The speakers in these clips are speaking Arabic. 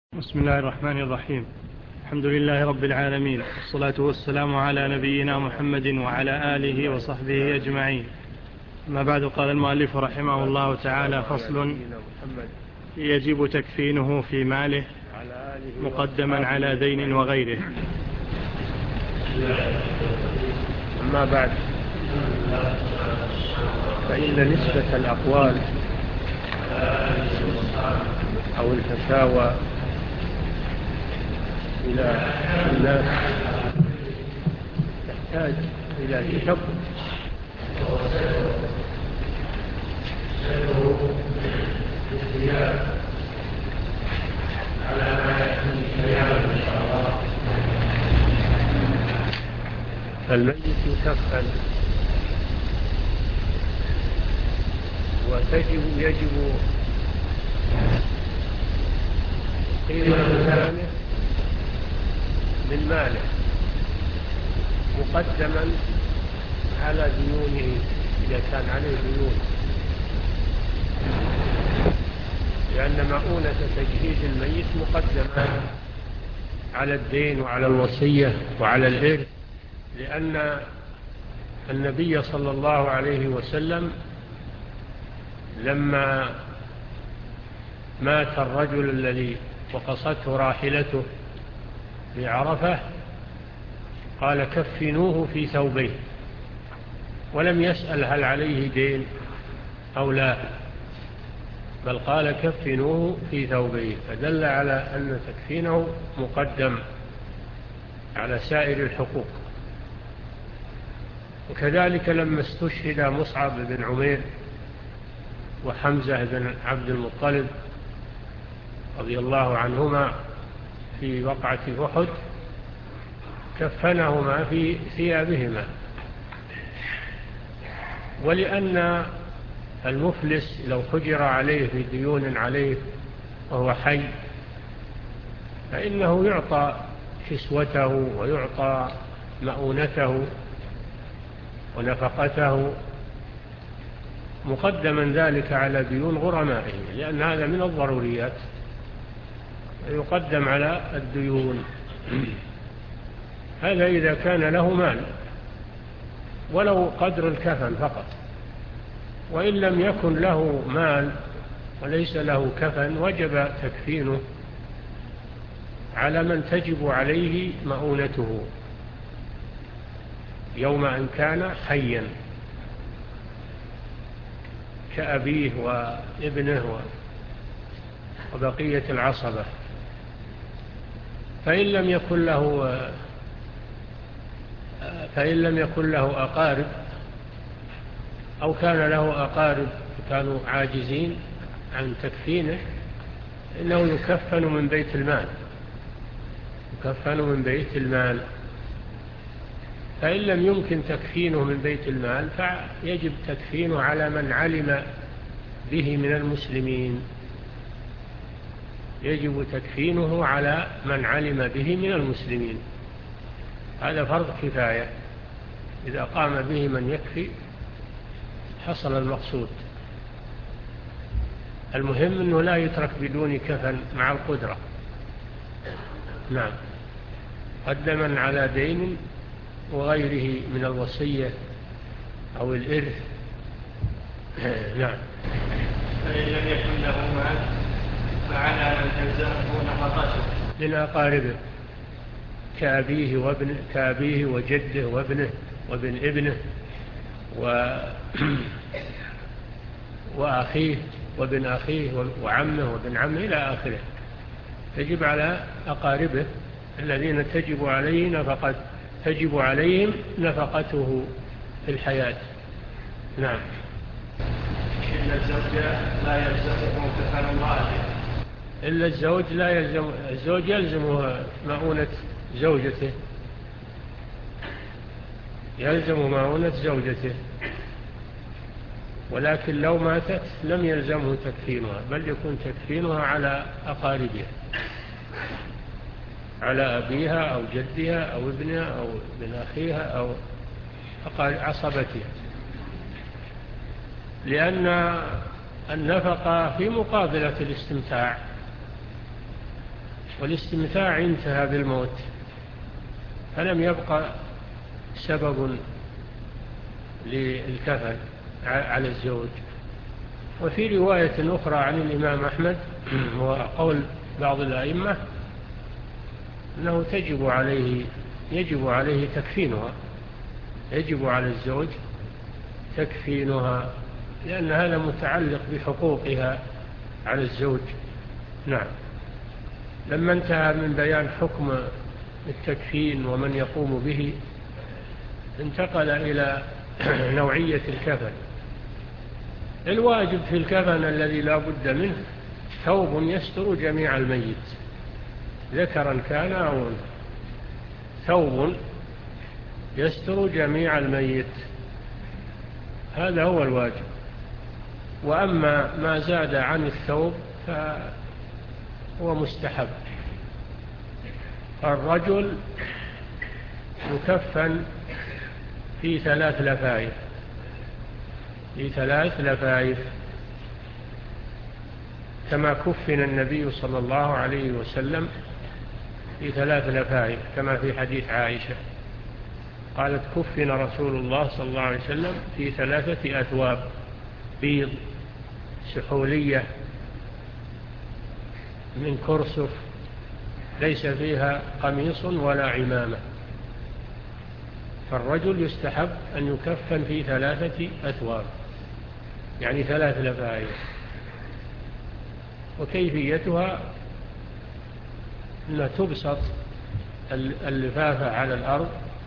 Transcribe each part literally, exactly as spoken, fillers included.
بسم الله الرحمن الرحيم. الحمد لله رب العالمين، والصلاة والسلام على نبينا محمد وعلى آله وصحبه أجمعين. ما بعد، قال المؤلف رحمه الله تعالى: فصل: يجب تكفينه في ماله مقدما على دين وغيره. أما بعد، فإن نسبة الأقوال أو الفتاوى إلى الناس تحتاج إلى تشبه، على ما يكون كلامه إن شاء الله. فالميت يكفن وتجب يجب قيمة كفنه من ماله مقدما على ديونه إذا كان عليه ديون، لأن مؤونة تجهيز الميت مقدمة على الدين وعلى الوصية وعلى الإرث، لأن النبي صلى الله عليه وسلم لما مات الرجل الذي وقصته راحلته في عرفة قال: كفنوه في ثوبيه، ولم يسأل هل عليه دين أو لا، بل قال: كفنوه في ثوبيه، فدل على أن تكفينه مقدم على سائر الحقوق. وكذلك لما استشهد مصعب بن عمير وحمزة بن عبد المطلب رضي الله عنهما في وقعة أحد، كفنهما في ثيابهما، ولأن المفلس لو حجر عليه في ديون عليه وهو حي فإنه يعطى كسوته ويعطى مؤونته ونفقته مقدما ذلك على ديون غرمائه، لأن هذا من الضروريات، يقدم على الديون. هذا إذا كان له مال ولو قدر الكفن فقط، وإن لم يكن له مال وليس له كفن وجب تكفينه على من تجب عليه مؤونته يوم أن كان حيا، كأبيه وابنه وبقية العصبة. فإن لم يكن له فإن لم يكن له أقارب أو كان له أقارب كانوا عاجزين عن تكفينه، إنه يكفن من بيت المال يكفن من بيت المال. فإن لم يمكن تكفينه من بيت المال فيجب تكفينه على من علم به من المسلمين يجب تكفينه على من علم به من المسلمين. هذا فرض كفاية، إذا قام به من يكفي حصل المقصود. المهم أنه لا يترك بدون كفن مع القدرة. نعم، قدما على دين وغيره من الوصية أو الإرث. نعم. فإن لم يكن له مال فعلى من تلزمه نفقته للأقاربه كأبيه وابنه كأبيه وجده وابنه وابن ابنه و... وأخيه وابن أخيه وعمه وابن عمه إلى آخره. تجب على أقاربه الذين تجب عليه نفقة تجب عليهم نفقته في الحياة. نعم. إلا الزوج لا يلزمه كفن امرأته إلا الزوج لا يلزم الزوج يلزمه مؤونة زوجته يلزم مؤونة زوجته ولكن لو ماتت لم يلزمه تكفينها، بل يكون تكفينها على أقاربها، على أبيها أو جدها أو ابنها أو ابن أخيها أو عصبتها، لأن النفقة في مقابلة الاستمتاع والاستمتاع انتهى بالموت، فلم يبقى سبب للكفن على الزوج. وفي رواية أخرى عن الإمام أحمد وقول بعض الأئمة أنه تجب عليه يجب عليه تكفينها، يجب على الزوج تكفينها، لأن هذا متعلق بحقوقها على الزوج. نعم. لما انتهى من بيان حكم التكفين ومن يقوم به، انتقل إلى نوعية الكفن. الواجب في الكفن الذي لا بد منه ثوب يستر جميع الميت، ذكرا كان أو أنثى، ثوب يستر جميع الميت، هذا هو الواجب. وأما ما زاد عن الثوب فهو مستحب. الرجل يكفن في ثلاث لفائف، في ثلاث لفائف كما كفن النبي صلى الله عليه وسلم في ثلاث لفائف، كما في حديث عائشة قالت كفن رسول الله صلى الله عليه وسلم في ثلاثة أثواب بيض سحولية من كرسف ليس فيها قميص ولا عمامة. فالرجل يستحب أن يكفن في ثلاثة أثواب، يعني ثلاث لفائف. وكيفيتها أن تبسط اللفافة على الأرض،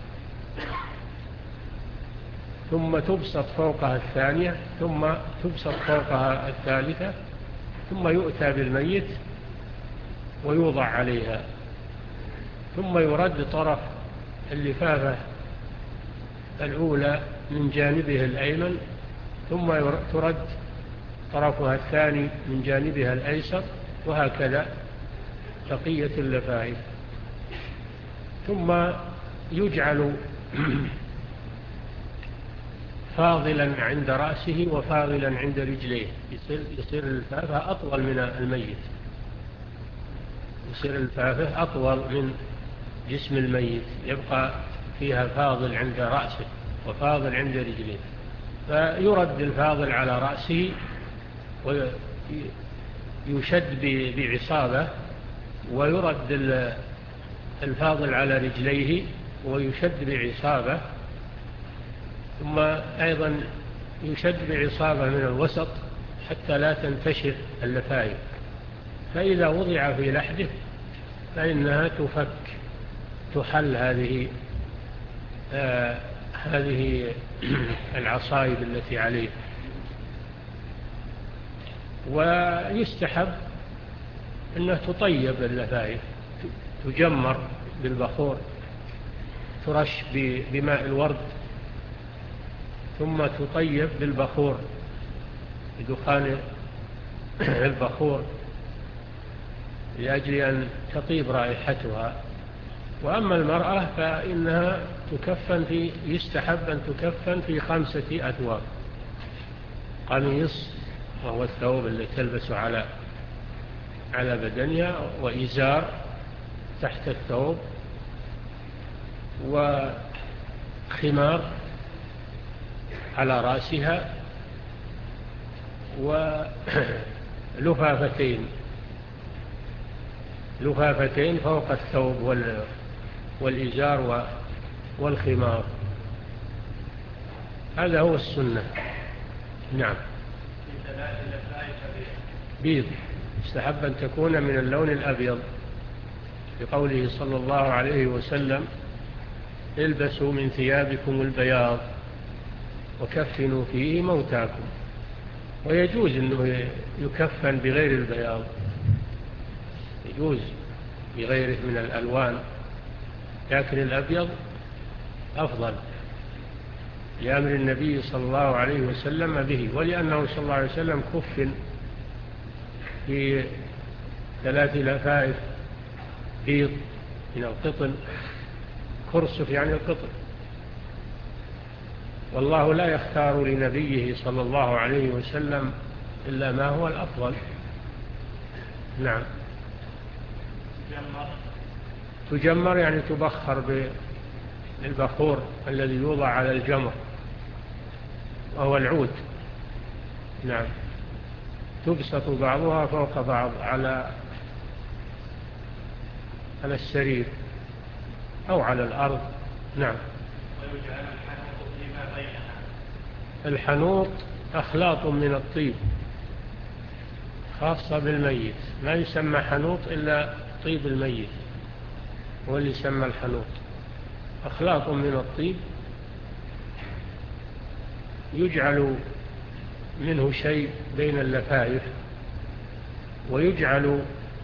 ثم تبسط فوقها الثانية، ثم تبسط فوقها الثالثة، ثم يؤتى بالميت ويوضع عليها، ثم يرد طرف اللفافة الأولى من جانبها الأيمن، ثم ترد طرفها الثاني من جانبها الأيسر، وهكذا بقية اللفائف. ثم يجعل فاضلا عند رأسه وفاضلا عند رجليه، يصير, يصير اللفافة أطول من الميت، يصير اللفافة أطول من جسم الميت، يبقى فيها فاضل عند رأسه وفاضل عند رجليه. فيرد الفاضل على رأسه ويشد بعصابة، ويرد الفاضل على رجليه ويشد بعصابة، ثم أيضا يشد بعصابة من الوسط حتى لا تنتشر اللفائف. فإذا وضع في لحده فإنها تفك، تحل هذه آه هذه العصائب التي عليه. ويستحب أنه تطيب اللفائف، تجمر بالبخور، ترش بماء الورد، ثم تطيب بالبخور، بدخان البخور، لأجل أن تطيب رائحتها. وأما المرأة فإنها تكفن في يستحب أن تكفن في خمسة أثواب: قميص وهو الثوب الذي تلبس على على بدنها، وإزار تحت الثوب، وخمار على رأسها، ولفافتين لفافتين فوق الثوب والإزار والخمار. هذا هو السنة. نعم. بيض، استحب أن تكون من اللون الأبيض، بقوله صلى الله عليه وسلم: البسوا من ثيابكم البياض وكفنوا فيه موتاكم. ويجوز أنه يكفن بغير البياض، يجوز بغيره من الألوان، لكن الأبيض أفضل لأمر النبي صلى الله عليه وسلم به، ولأنه صلى الله عليه وسلم كفن في ثلاث لفائف بيض من القطن، كرسف يعني القطن. والله لا يختار لنبيه صلى الله عليه وسلم إلا ما هو الأفضل. نعم. جاء تجمر يعني تبخر بالبخور الذي يوضع على الجمر وهو العود. نعم. تبسط بعضها فوق بعض على على السرير أو على الأرض. نعم. ويجعل الحنوط فيما بينها. الحنوط أخلاط من الطيب خاصة بالميت، ما يسمى حنوط إلا طيب الميت هو اللي يسمى الحنوط. أخلاط من الطيب يجعل منه شيء بين اللفائف، ويجعل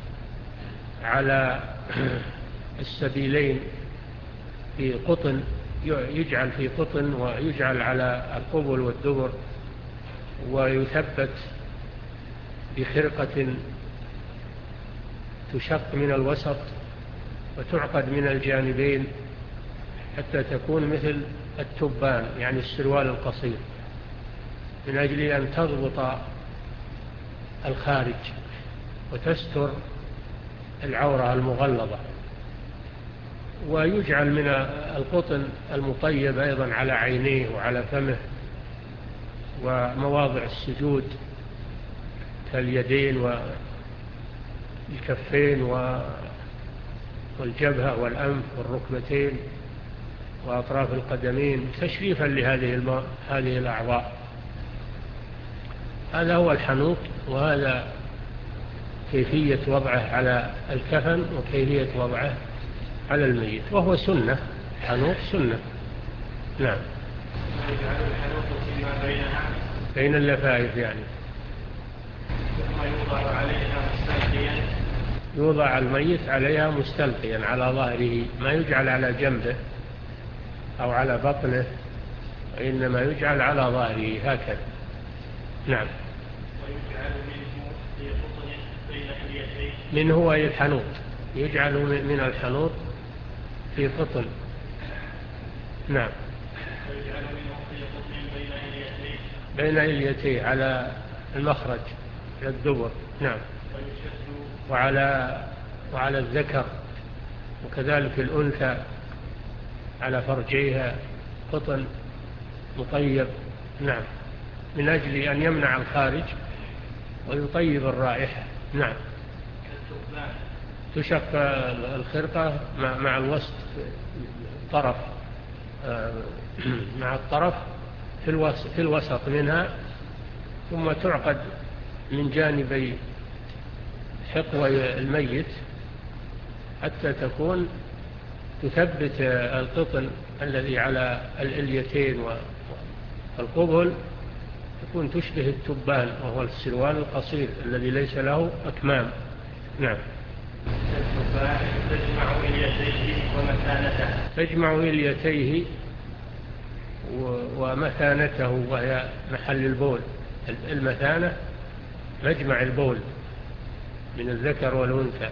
على السبيلين في قطن، يجعل في قطن ويجعل على القبل والدبر، ويثبت بخرقة تشق من الوسط وتعقد من الجانبين حتى تكون مثل التبان يعني السروال القصير، من أجل أن تضبط الخارج وتستر العورة المغلظة. ويجعل من القطن المطيب أيضا على عينيه وعلى فمه ومواضع السجود كاليدين والكفين والجبهة والأنف والركبتين وأطراف القدمين تشريفا لهذه هذه الأعضاء. هذا هو الحنوط، وهذا كيفية وضعه على الكفن وكيفية وضعه على الميت، وهو سنة. حنوط سنة. نعم. ويجعل الحنوط فيما بينها بين اللفائف يعني. ثم يوضع عليها مستلقيا. يوضع الميت عليها مستلقيا على ظهره، ما يجعل على جنبه أو على بطنه، وإنما يجعل على ظهره هكذا. نعم. ويجعل منه في قطن بين اليدين. منه هو الحنوط، يجعل من الحنوط في قطن. نعم. ويجعل منه في قطن بين اليدين. بين اليدين على المخرج على الدبر. نعم. ويشد. وعلى وعلى الذكر وكذلك الأنثى على فرجيها قطن مطيب. نعم. من أجل أن يمنع الخارج ويطيب الرائحة. نعم. تشق الخرقة مع الوسط الطرف مع الطرف في الوسط منها، ثم تعقد من جانبي حقوى الميت حتى تكون تثبت القطن الذي على الإليتين والقبل، تكون تشبه التبان وهو السروال القصير الذي ليس له أكمام. نعم. تجمع إليتيه ومثانته. تجمع إليتيه ومثانته وهي محل البول. المثانة مجمع البول من الذكر والأنثى،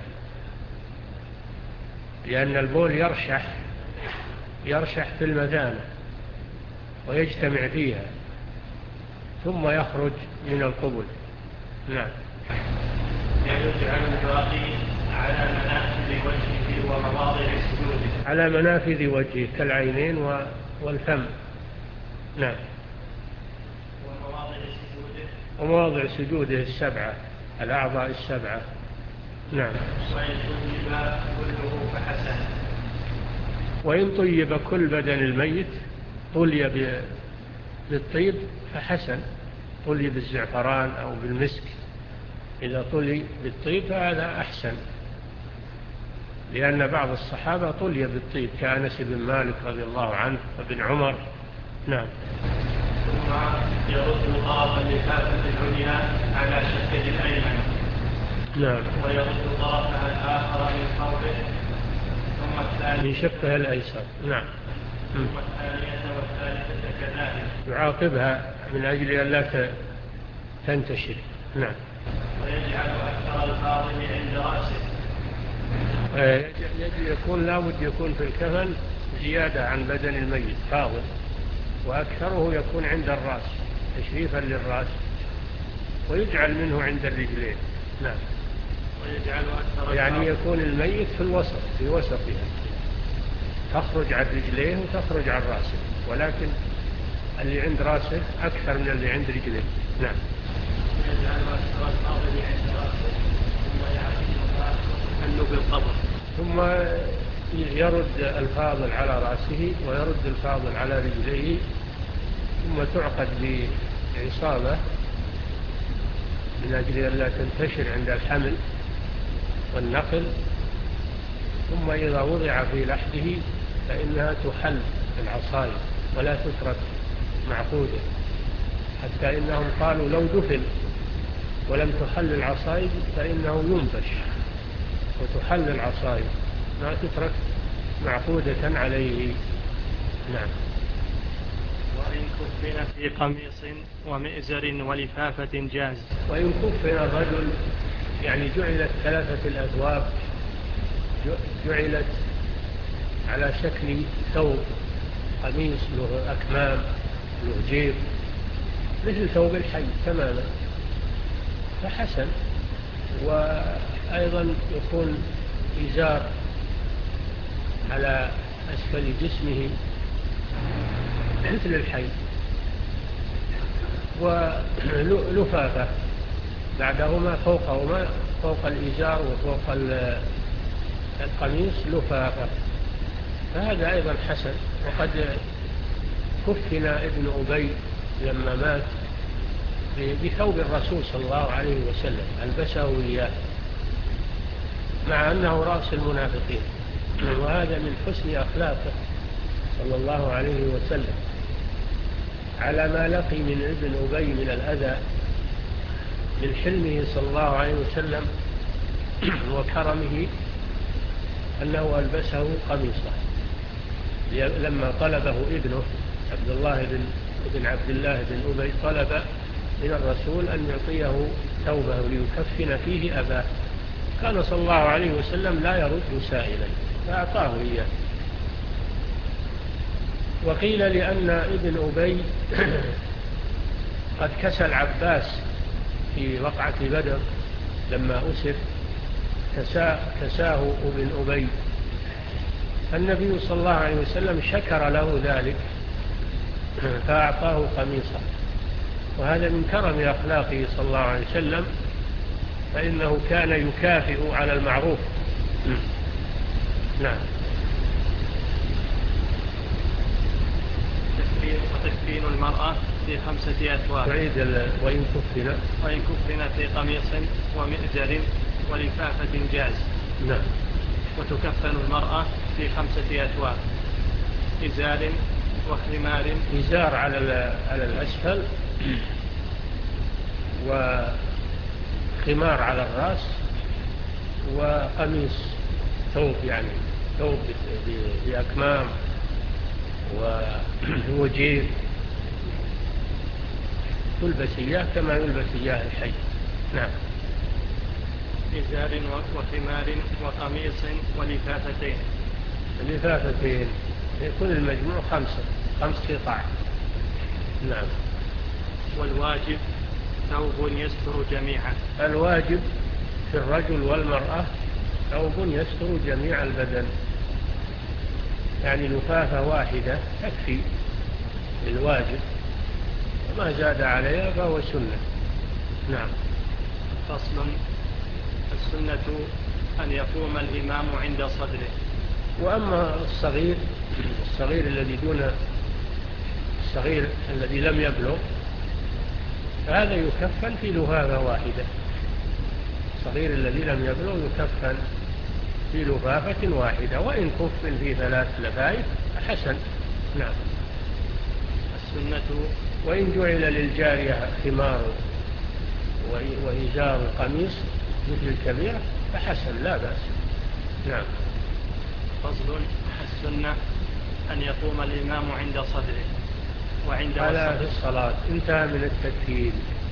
لأن البول يرشح يرشح في المثانة ويجتمع فيها ثم يخرج من القبل. نعم. يجعل الباقي على منافذ وجهه ومواضع سجوده. على منافذ وجهه كالعينين والفم. نعم. ومواضع سجوده. ومواضع سجوده السبعة، الأعضاء السبعة. نعم. وإن طيب كله فحسن. وإن طيب كل بدن الميت طلي بالطيب فحسن، طلي بالزعفران أو بالمسك، إذا طلي بالطيب فهذا أحسن، لأن بعض الصحابة طلي بالطيب كأنس بن مالك رضي الله عنه وابن عمر. نعم. ثم يرد طرف اللفافة العليا على شقه الأيمن. نعم. ويرد طرفها الآخر من فوقه ثم الثالث من شقه الأيسر. نعم. ثم الثانية والثالثة كذلك. يعاقبها من أجل أن لا تنتشر. نعم. ويجعل أكثر الفاضل عند رأسه. يكون لابد يكون في الكفن زيادة عن بدن الميت فاضل، وأكثره يكون عند الرأس تشريفا للرأس، ويجعل منه عند الرجلين. نعم. ويجعل أكثر يعني يكون الميت في الوسط في وسطها، تخرج عن رجليه وتخرج عن رأسه، ولكن اللي عند رأسه أكثر من اللي عند رجليه. نعم. ويجعل أكثر الفاضل عند رأسه ثم يحل بالقبر، ثم يرد الفاضل على رأسه ويرد الفاضل على رجليه، ثم تعقد بعصابة من أجل أن لا تنتشر عند الحمل والنقل، ثم إذا وضع في لحده فإنها تحل العصايب ولا تترك معقودة، حتى إنهم قالوا لو دفن ولم تحل العصايب فإنه ينبش، وتحل العصايب لا تترك معقودة عليه. نعم. وإن كفن في قميص ومئزر ولفافة جاز. وإن كفن الرجل يعني جعلت ثلاثة الأثواب، جعلت على شكل ثوب، قميص له أكمام له جيب مثل ثوب الحي تماما، فحسن. وأيضا يكون إزار على أسفل جسمه مثل الحي، ولفافة بعدهما فوقهما فوق الإزار وفوق القميص لفافة، فهذا أيضا حسن. وقد كفن ابن أبي لما مات بثوب الرسول صلى الله عليه وسلم، ألبسه إياه مع أنه رأس المنافقين، وهذا من حسن أخلاقه صلى الله عليه وسلم على ما لقي من ابن أبي من الأذى، من حلمه صلى الله عليه وسلم وكرمه أنه ألبسه قميصه لما طلبه ابنه عبد الله بن, بن عبد الله بن أبي، طلب من الرسول أن يعطيه ثوبه ليكفن فيه أباه، كان صلى الله عليه وسلم لا يرد سائلا فأعطاه إياه. وقيل لأن ابن أبي قد كسى العباس في وقعة بدر لما أسر، كساه ابن أبي، فالنبي صلى الله عليه وسلم شكر له ذلك فأعطاه قميصا، وهذا من كرم أخلاقه صلى الله عليه وسلم، فإنه كان يكافئ على المعروف. نعم. وتكفين المرأة في خمسة أثواب. تعيد وإن كفن وإن كفن في قميص ومئزر ولفافة جاز. نعم. وتكفن المرأة في خمسة أثواب: إزار وخمار. إزار على على الأسفل، وخمار على الرأس، وقميص ثوب يعني ثوب بأكمام ووجير تلبس إياه كما يلبس إياه الحي. نعم. إزار وخمار وقميص ولفافتين. اللفافتين يكون المجموع خمسة خمس قطع. نعم. والواجب ثوب يستر جميعا. الواجب في الرجل والمرأة ثوب يستر جميع البدن، يعني لفافة واحدة تكفي الواجب، وما زاد عليها فهو سنة. نعم. فصل: السنة أن يقوم الإمام عند صدره. وأما الصغير الصغير الذي دون الصغير الذي لم يبلغ فهذا يكفن في لفافة واحدة. الصغير الذي لم يبلغ يكفن في لفافة واحدة، وإن كفن في ثلاث لفائف حسن. نعم. السنة: وإن جعل للجارية خمار وإزار قميص مثل الكبيرة فحسن لا بأس. نعم. فصل: السنة أن يقوم الإمام عند صدره وعند على في الصلاة. انتهى من التكفير.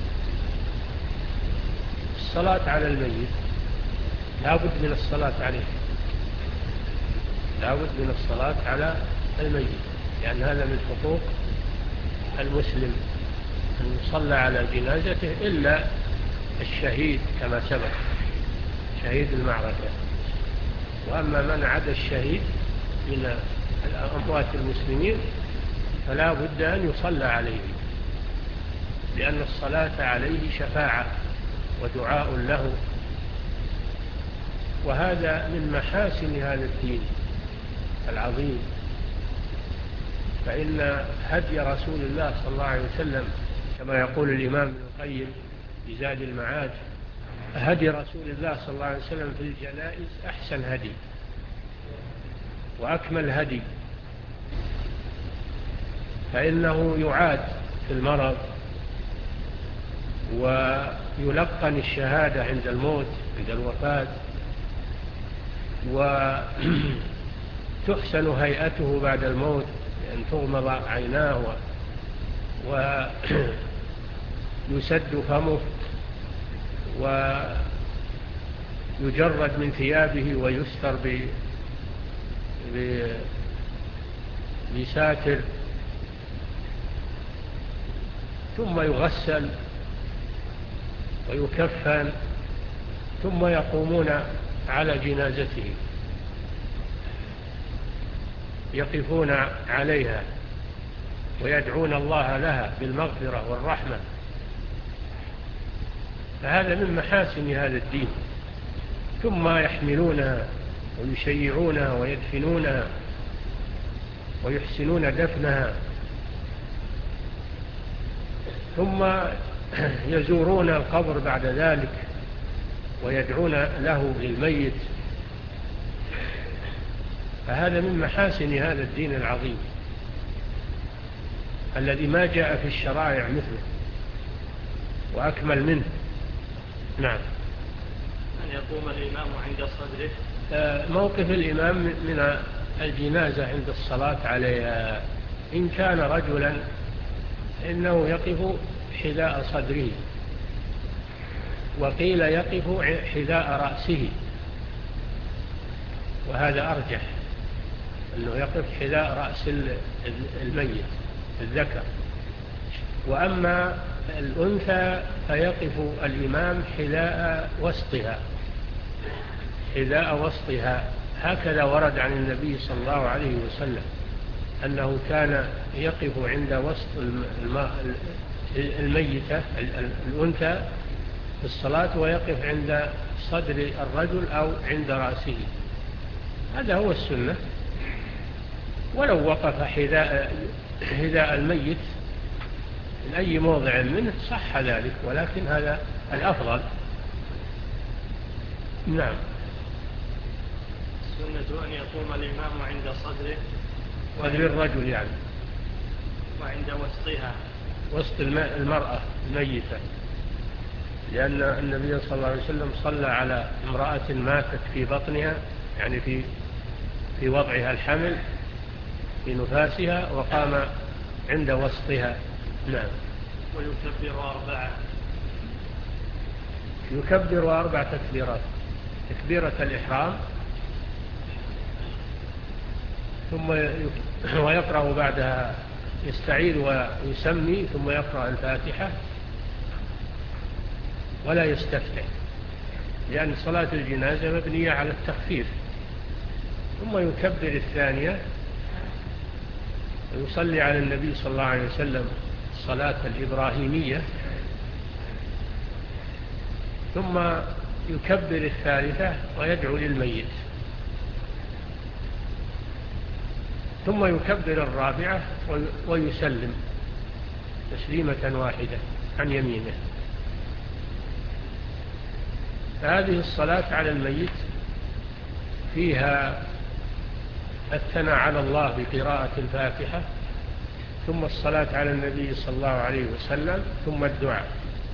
الصلاة على الميت لا بد من الصلاة عليه، لا بد من الصلاة على الميت، لأن هذا من حقوق المسلم أن يصلى على جنازته، إلا الشهيد كما سبق. شهيد المعركة. وأما من عدا الشهيد من أموات المسلمين فلا بد أن يصلى عليه، لأن الصلاة عليه شفاعة ودعاء له، وهذا من محاسن هذا الدين العظيم. فإن هدي رسول الله صلى الله عليه وسلم كما يقول الإمام ابن القيم في زاد المعاد: هدي رسول الله صلى الله عليه وسلم في الجنائز أحسن هدي وأكمل هدي، فإنه يعاد في المرض ويلقن الشهادة عند الموت عند الوفاة، وتحسن هيئته بعد الموت لأن تغمض عيناه ويسد فمه ويجرد من ثيابه ويستر بساتر، ثم يغسل ويكفن، ثم يقومون على جنازته يقفون عليها ويدعون الله لها بالمغفرة والرحمة. فهذا من محاسن هذا الدين. ثم يحملونها ويشيعونها ويدفنونها ويحسنون دفنها، ثم يزورون القبر بعد ذلك ويدعون له للميت. فهذا من محاسن هذا الدين العظيم الذي ما جاء في الشرائع مثله وأكمل منه. نعم. أن يقوم الإمام عند صدره. موقف الإمام من الجنازة عند الصلاة عليها، إن كان رجلا إنه يقف حذاء صدره، وقيل يقف حذاء رأسه، وهذا أرجح أنه يقف حذاء رأس الميت الذكر. وأما الأنثى فيقف الإمام حذاء وسطها حذاء وسطها هكذا ورد عن النبي صلى الله عليه وسلم أنه كان يقف عند وسط الميتة الأنثى في الصلاة، ويقف عند صدر الرجل أو عند رأسه. هذا هو السنة. ولو وقف حذاء حذاء الميت من أي موضع منه صح ذلك، ولكن هذا الأفضل. نعم. السنة أن يقوم الإمام عند صدره صدر الرجل يعني، وعند وسطها وسط المرأة الميتة، لأن النبي صلى الله عليه وسلم صلى على امرأة ماتت في بطنها، يعني في في وضعها الحمل في نفاسها، وقام عند وسطها. نعم. ويكبر أربعة يكبر أربع تكبيرات: تكبيرة الإحرام، ثم ويقرأ بعدها يستعيذ ويسمي، ثم يقرأ الفاتحة ولا يستفتح، لأن صلاة الجنازة مبنية على التخفيف. ثم يكبر الثانية ويصلي على النبي صلى الله عليه وسلم الصلاة الإبراهيمية، ثم يكبر الثالثة ويدعو للميت، ثم يكبر الرابعة ويسلم تسليمة واحدة عن يمينه. فهذه الصلاة على الميت فيها الثناء على الله بقراءة الفاتحة، ثم الصلاة على النبي صلى الله عليه وسلم، ثم الدعاء،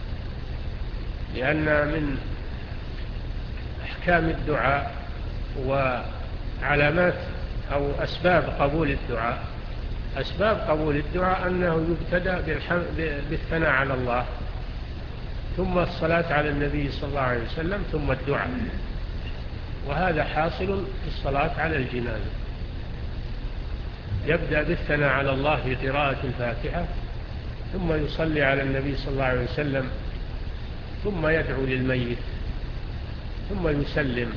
لأن من أحكام الدعاء وعلامات أو أسباب قبول الدعاء أسباب قبول الدعاء أنه يبتدأ بالثناء على الله، ثم الصلاة على النبي صلى الله عليه وسلم، ثم الدعاء. وهذا حاصل في الصلاة على الجنازة. يبدأ بالثناء على الله بقراءة الفاتحة، ثم يصلي على النبي صلى الله عليه وسلم، ثم يدعو للميت، ثم يسلم.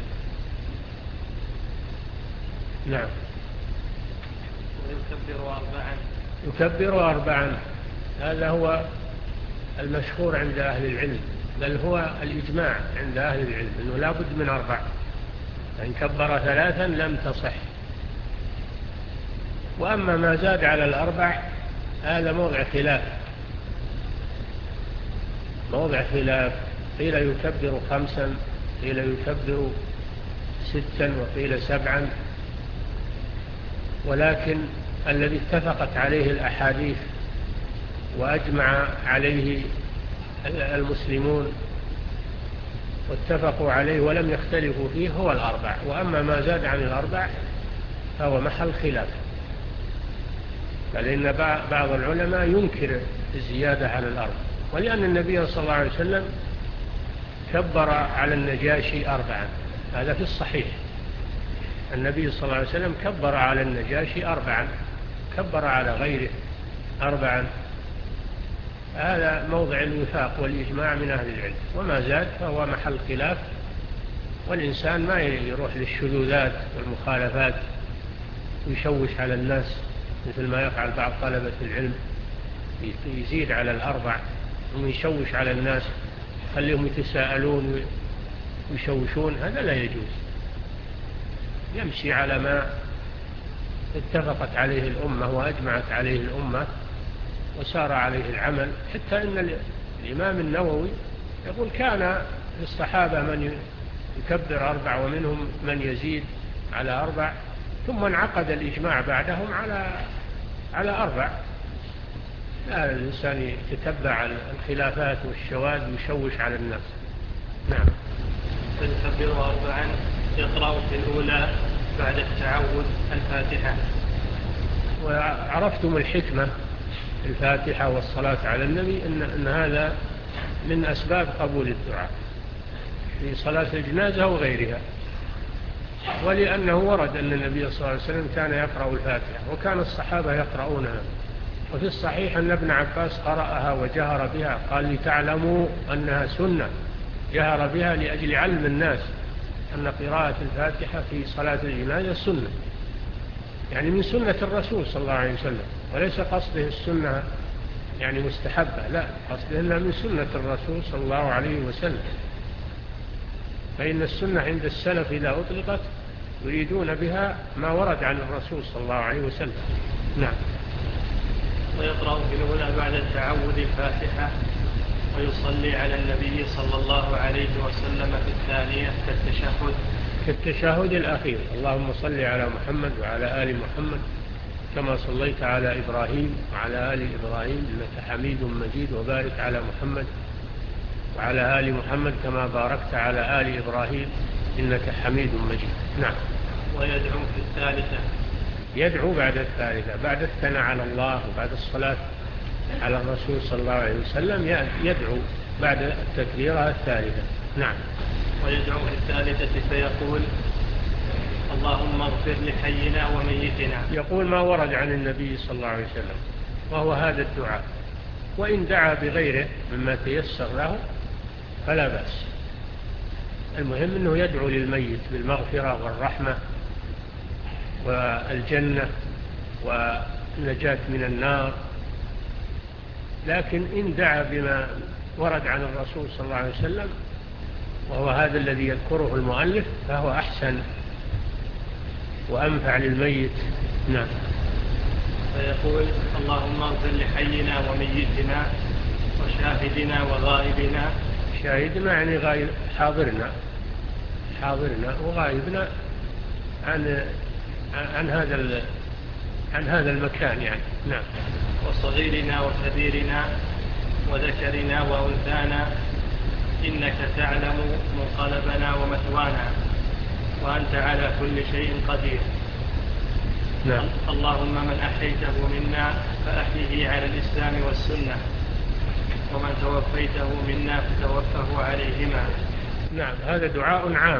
نعم. ويكبر أربعا. يكبر أربعا، هذا هو المشهور عند أهل العلم، بل هو الإجماع عند أهل العلم أنه لا بد من أربع، فإن كبر ثلاثا لم تصح. وأما ما زاد على الأربع هذا موضع خلاف، موضع خلاف، قيل يكبر خمسا، قيل يكبر ستا، وقيل سبعا. ولكن الذي اتفقت عليه الأحاديث وأجمع عليه المسلمون واتفقوا عليه ولم يختلفوا فيه هو الأربع. وأما ما زاد عن الأربع فهو محل خلاف، لأن بعض العلماء ينكر الزيادة على الأربع، ولأن النبي صلى الله عليه وسلم كبر على النجاشي أربعا، هذا في الصحيح. النبي صلى الله عليه وسلم كبر على النجاشي أربعا، كبر على غيره أربعا. هذا موضع الوفاق والإجماع من أهل العلم، وما زاد فهو محل خلاف، والإنسان ما يروح للشذوذات والمخالفات ويشوش على الناس مثل ما يفعل بعض طلبة العلم، يزيد على الأربع ويشوش على الناس، خليهم يتساءلون ويشوشون، هذا لا يجوز. يمشي على ما اتفقت عليه الأمة وأجمعت عليه الأمة وسار عليه العمل. حتى إن الإمام النووي يقول كان في الصحابة من يكبر أربع ومنهم من يزيد على أربع، ثم انعقد الإجماع بعدهم على على أربع. لا الإنسان يتتبع الخلافات والشواذ ويشوش على الناس. نعم. فيكبر أربعا، يقرأ في الأولى بعد التعوذ الفاتحة. وعرفتم الحكمة الفاتحة والصلاة على النبي إن, إن هذا من أسباب قبول الدعاء في صلاة الجنازة وغيرها، ولأنه ورد أن النبي صلى الله عليه وسلم كان يقرأ الفاتحة وكان الصحابة يقرؤونها. وفي الصحيح أن ابن عباس قرأها وجهر بها، قال لتعلموا أنها سنة، جهر بها لأجل علم الناس أن قراءة الفاتحة في صلاة الجنازة سنة، يعني من سنة الرسول صلى الله عليه وسلم، وليس قصده السنة يعني مستحبة، لا، قصده أنها من سنة الرسول صلى الله عليه وسلم. فإن السنة عند السلف إذا أطلقت يريدون بها ما ورد عن الرسول صلى الله عليه وسلم. نعم. ويقرأ في الأولى بعد التعوذ الفاتحة، ويصلي على النبي صلى الله عليه وسلم في الثانية كالتشهد كالتشهد الأخير، اللهم صل على محمد وعلى آل محمد كما صليت على إبراهيم وعلى آل إبراهيم إنك حميد مجيد، وبارك على محمد وعلى آل محمد كما باركت على آل إبراهيم إنك حميد مجيد. نعم. ويدعو في الثالثة، يدعو بعد الثالثة، بعد الثناء على الله وبعد الصلاة على الرسول صلى الله عليه وسلم يدعو بعد التكبيرة الثالثة. نعم. ويدعو في الثالثة فيقول اللهم اغفر لحينا وميتنا، يقول ما ورد عن النبي صلى الله عليه وسلم، وهو هذا الدعاء، وإن دعا بغيره مما تيسر له فلا بأس. المهم أنه يدعو للميت بالمغفرة والرحمة والجنة والنجاة من النار. لكن إن دعا بما ورد عن الرسول صلى الله عليه وسلم وهو هذا الذي يذكره المؤلف فهو أحسن وأنفع للميت. نعم. فيقول اللهم اغفر لحينا وميتنا وشاهدنا وغائبنا. شاهدنا يعني غائب، حاضرنا حاضرنا وغائبنا عن عن هذا عن هذا المكان يعني. نعم. وصغيرنا وكبيرنا وذكرنا وأنثانا إنك تعلم منقلبنا ومثوانا وأنت على كل شيء قدير. نعم. اللهم من أحييته منا فأحيه على الإسلام والسنة، ومن توفيته منا فتوفه عليهما. نعم. هذا دعاء عام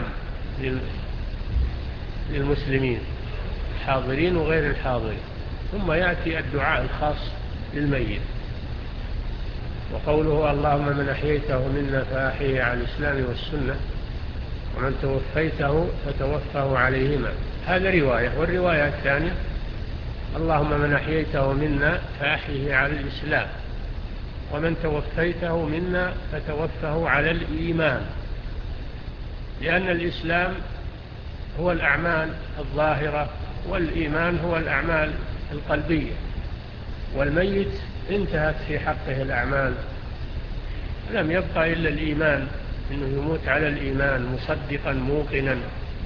للمسلمين الحاضرين وغير الحاضرين. ثم يأتي الدعاء الخاص للميت، وقوله اللهم من أحييته منا فأحيه على الإسلام والسنة، ومن توفيته فتوفه عليهما. هذا رواية. والرواية الثانية اللهم من أحييته منا فأحيه على الإسلام ومن توفيته منا فتوفه على الإيمان، لأن الإسلام هو الأعمال الظاهرة والإيمان هو الأعمال القلبية، والميت انتهت في حقه الأعمال، لم يبقى إلا الإيمان، إنه يموت على الإيمان مصدقا موقنا.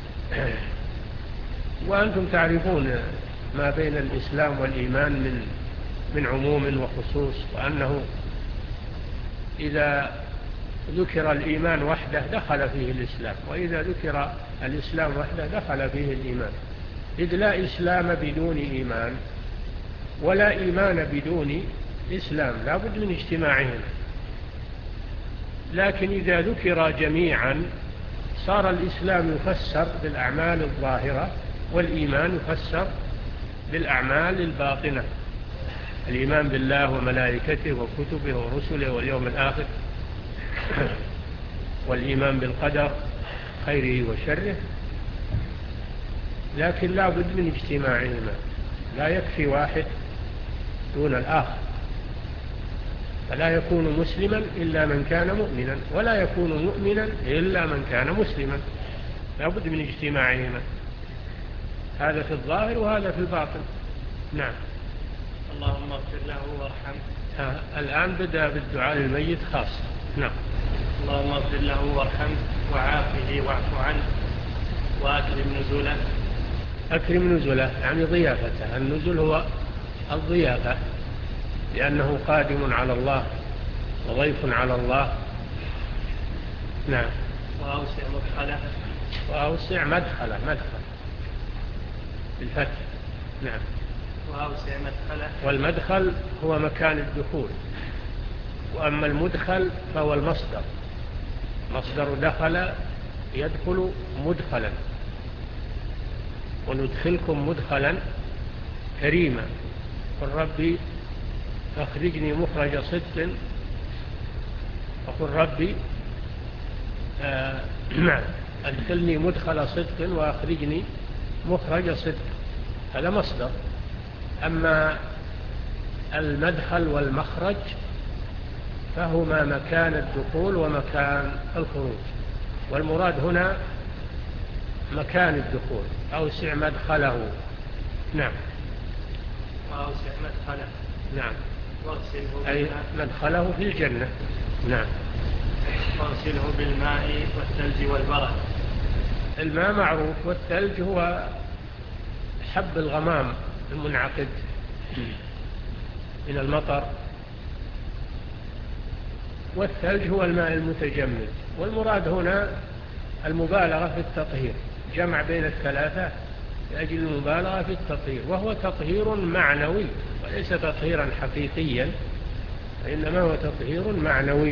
وأنتم تعرفون ما بين الإسلام والإيمان من من عموم وخصوص، وأنه إذا ذكر الإيمان وحده دخل فيه الإسلام، وإذا ذكر الإسلام وحده دخل فيه الإيمان، إذ لا إسلام بدون إيمان ولا إيمان بدون إسلام، لا بد من اجتماعهما. لكن إذا ذكر جميعا صار الإسلام يفسر بالأعمال الظاهرة والإيمان يفسر بالأعمال الباطنة، الإيمان بالله وملائكته وكتبه ورسله واليوم الآخر، والإيمان بالقدر خيره وشره. لكن لا بد من اجتماعهما، لا يكفي واحد دون الآخر، فلا يكون مسلما إلا من كان مؤمنا، ولا يكون مؤمنا إلا من كان مسلما، لا بد من اجتماعهما، هذا في الظاهر وهذا في الباطن. نعم. اللهم اغفر له وارحمه. آه. الآن بدأ بالدعاء للميت خاصة. نعم. اللهم اغفر له وارحمه وعافه واعف عنه وأكرم نزله. أكرم نزله يعني ضيافته، النزل هو الضيافة، لأنه قادم على الله وضيف على الله. نعم. وأوسع مدخله. وأوسع مدخله، مدخل بالفتح. نعم. وأوسع مدخله. والمدخل هو مكان الدخول، وأما المدخل فهو المصدر، مصدر دخل يدخل مدخلا، وندخلكم مدخلا كريما، قل ربي أخرجني مخرج صدق، وقل ربي آه أدخلني مدخل صدق وأخرجني مخرج صدق، هذا مصدر. أما المدخل والمخرج فهما مكان الدخول ومكان الخروج، والمراد هنا مكان الدخول. أوسع مدخله. نعم. وأوسع مدخله. نعم. واغسله أي مدخله في الجنة. نعم. واغسله بالماء والثلج والبرد. الماء معروف، والثلج هو حب الغمام المنعقد من المطر، والثلج هو الماء المتجمد. والمراد هنا المبالغة في التطهير، جمع بين الثلاثة لأجل المبالغة في التطهير، وهو تطهير معنوي وليس تطهيرا حقيقيا، إنما هو تطهير معنوي،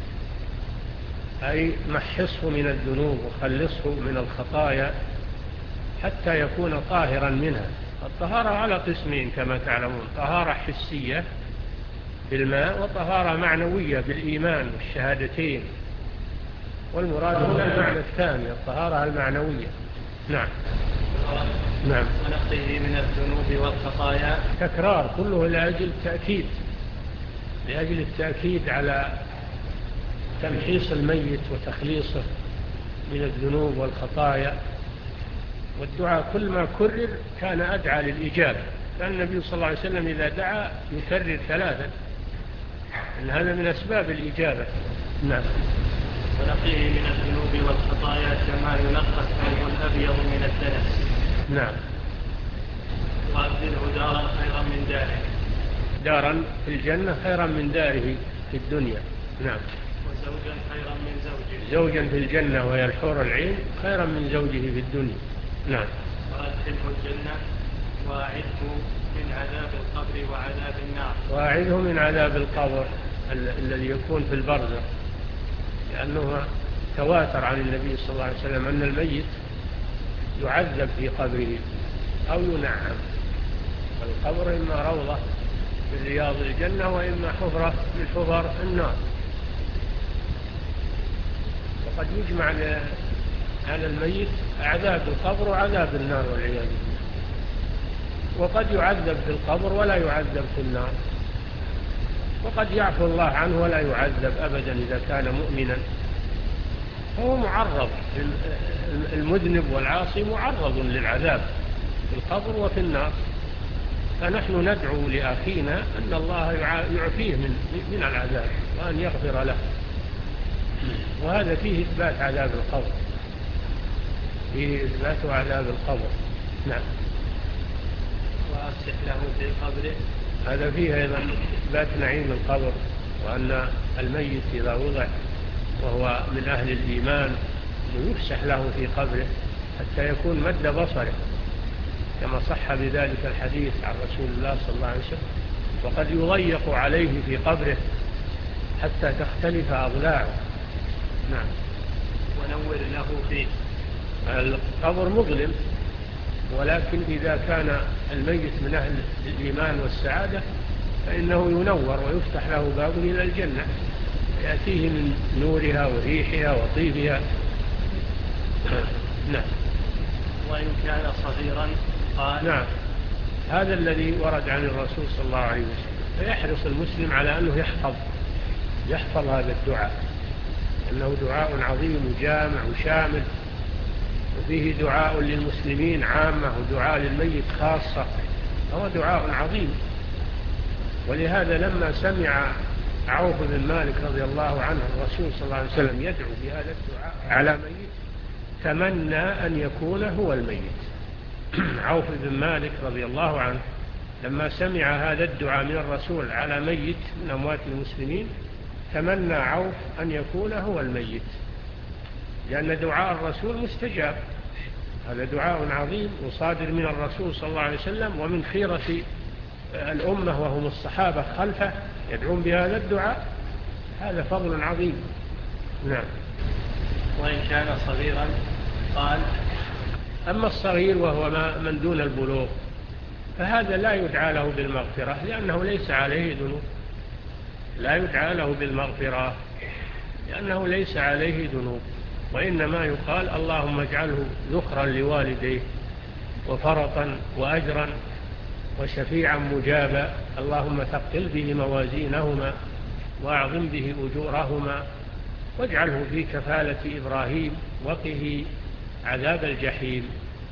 أي محصه من الذنوب وخلصه من الخطايا حتى يكون طاهرا منها. الطهارة على قسمين كما تعلمون، طهارة حسية بالماء وطهارة معنوية بالإيمان والشهادتين، والمراد هنا المعنى الثاني، الطهارة المعنوية. نعم. نعم. ونقيه من الذنوب والخطايا. تكرار كله لأجل التأكيد، لأجل التأكيد على تمحيص الميت وتخليصه من الذنوب والخطايا. والدعاء كل ما كرر كان أدعى للإجابة، كان النبي صلى الله عليه وسلم إذا دعا يكرر ثلاثا، إن هذا من أسباب الإجابة. نعم. ونقيه من الذنوب والخطايا كما ينقى الثوب الأبيض من الدنس. نعم. وأبدله دارا خيرا من داره. دارا في الجنة خيرا من داره في الدنيا. نعم. وزوجا خيرا من زوجه. زوجا في الجنة وهي الحور العين خيرا من زوجه في الدنيا. نعم. وأدخله الجنة وأعده من عذاب القبر وعذاب النار. وأعده من عذاب القبر الذي يكون في البرزخ، لأنه تواتر عن النبي صلى الله عليه وسلم أن الميت يعذب في قبره أو ينعم. القبر إما روضة من رياض الجنة وإما حفرة من حفر النار. وقد يجمع على الميت عذاب القبر وعذاب النار والعياذ بالله. وقد يعذب في القبر ولا يعذب في النار، وقد يعفو الله عنه ولا يعذب أبدا إذا كان مؤمنا. هو معرض، المذنب والعاصي معرض للعذاب في القبر وفي النار. فنحن ندعو لأخينا أن الله يعفيه من من العذاب وأن يغفر له. وهذا فيه إثبات عذاب القبر، فيه إثبات عذاب القبر. نعم. وأفسح له في قبره، هذا فيه أيضا إثبات نعيم القبر، وأن الميت إذا وضع وهو من أهل الإيمان يفسح له في قبره حتى يكون مد بصره، كما صح بذلك الحديث عن رسول الله صلى الله عليه وسلم. وقد يضيق عليه في قبره حتى تختلف أضلاعه. نعم. ونور له فيه. القبر مظلم، ولكن إذا كان الميت من أهل الإيمان والسعادة فإنه ينور ويفتح له باب إلى الجنة، يأتيه من نورها وريحها وطيبها. نعم. وإن كان صغيرا قال. نعم، هذا الذي ورد عن الرسول صلى الله عليه وسلم. فيحرص المسلم على أنه يحفظ يحفظ هذا الدعاء، أنه دعاء عظيم جامع وشامل، وفيه دعاء للمسلمين عامة ودعاء للميت خاصة، هو دعاء عظيم. ولهذا لما سمع عوف بن مالك رضي الله عنه الرسول صلى الله عليه وسلم يدعو بهذا الدعاء على ميت، تمنى أن يكون هو الميت. عوف بن مالك رضي الله عنه لما سمع هذا الدعاء من الرسول على ميت من أموات المسلمين، تمنى عوف أن يكون هو الميت، لأن دعاء الرسول مستجاب. هذا دعاء عظيم وصادر من الرسول صلى الله عليه وسلم ومن خيرة الأمة وهم الصحابة خلفه يدعون بهذا الدعاء، هذا فضل عظيم. نعم. وإن كان صغيرا قال. أما الصغير وهو من دون البلوغ فهذا لا يدعى له بالمغفرة، لأنه ليس عليه ذنوب. لا يدعى له بالمغفرة لأنه ليس عليه ذنوب، وإنما يقال اللهم اجعله ذخرا لوالديه وفرطا وأجرا وشفيعا مجابا، اللهم ثقل به موازينهما وأعظم به أجورهما واجعله في كفالة إبراهيم وقه عذاب الجحيم.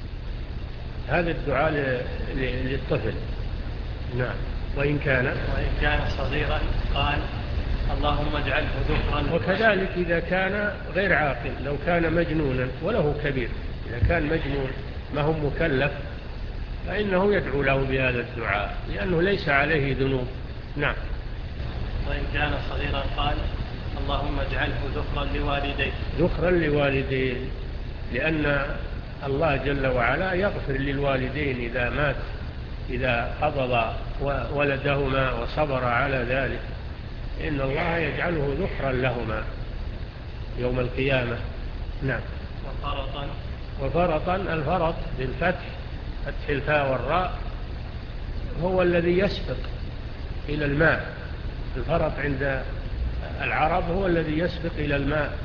هذا الدعاء للطفل. نعم. وإن كان وإن كان صغيرا قال اللهم اجعله ذخرا. وكذلك إذا كان غير عاقل، لو كان مجنونا وله كبير، إذا كان مجنون ما هو مكلف فإنه يدعو له بهذا الدعاء لأنه ليس عليه ذنوب. نعم. وإن كان صغيرا قال اللهم اجعله ذخرا لوالديه. ذخرا لوالديه، لأن الله جل وعلا يغفر للوالدين إذا مات، إذا قبض ولدهما وصبر على ذلك، إن الله يجعله ذخرا لهما يوم القيامة. نعم. وفرطا. وفرطا، الفرط بالفتح، فتح الفاء والراء، هو الذي يسبق إلى الماء. الفرط عند العرب هو الذي يسبق إلى الماء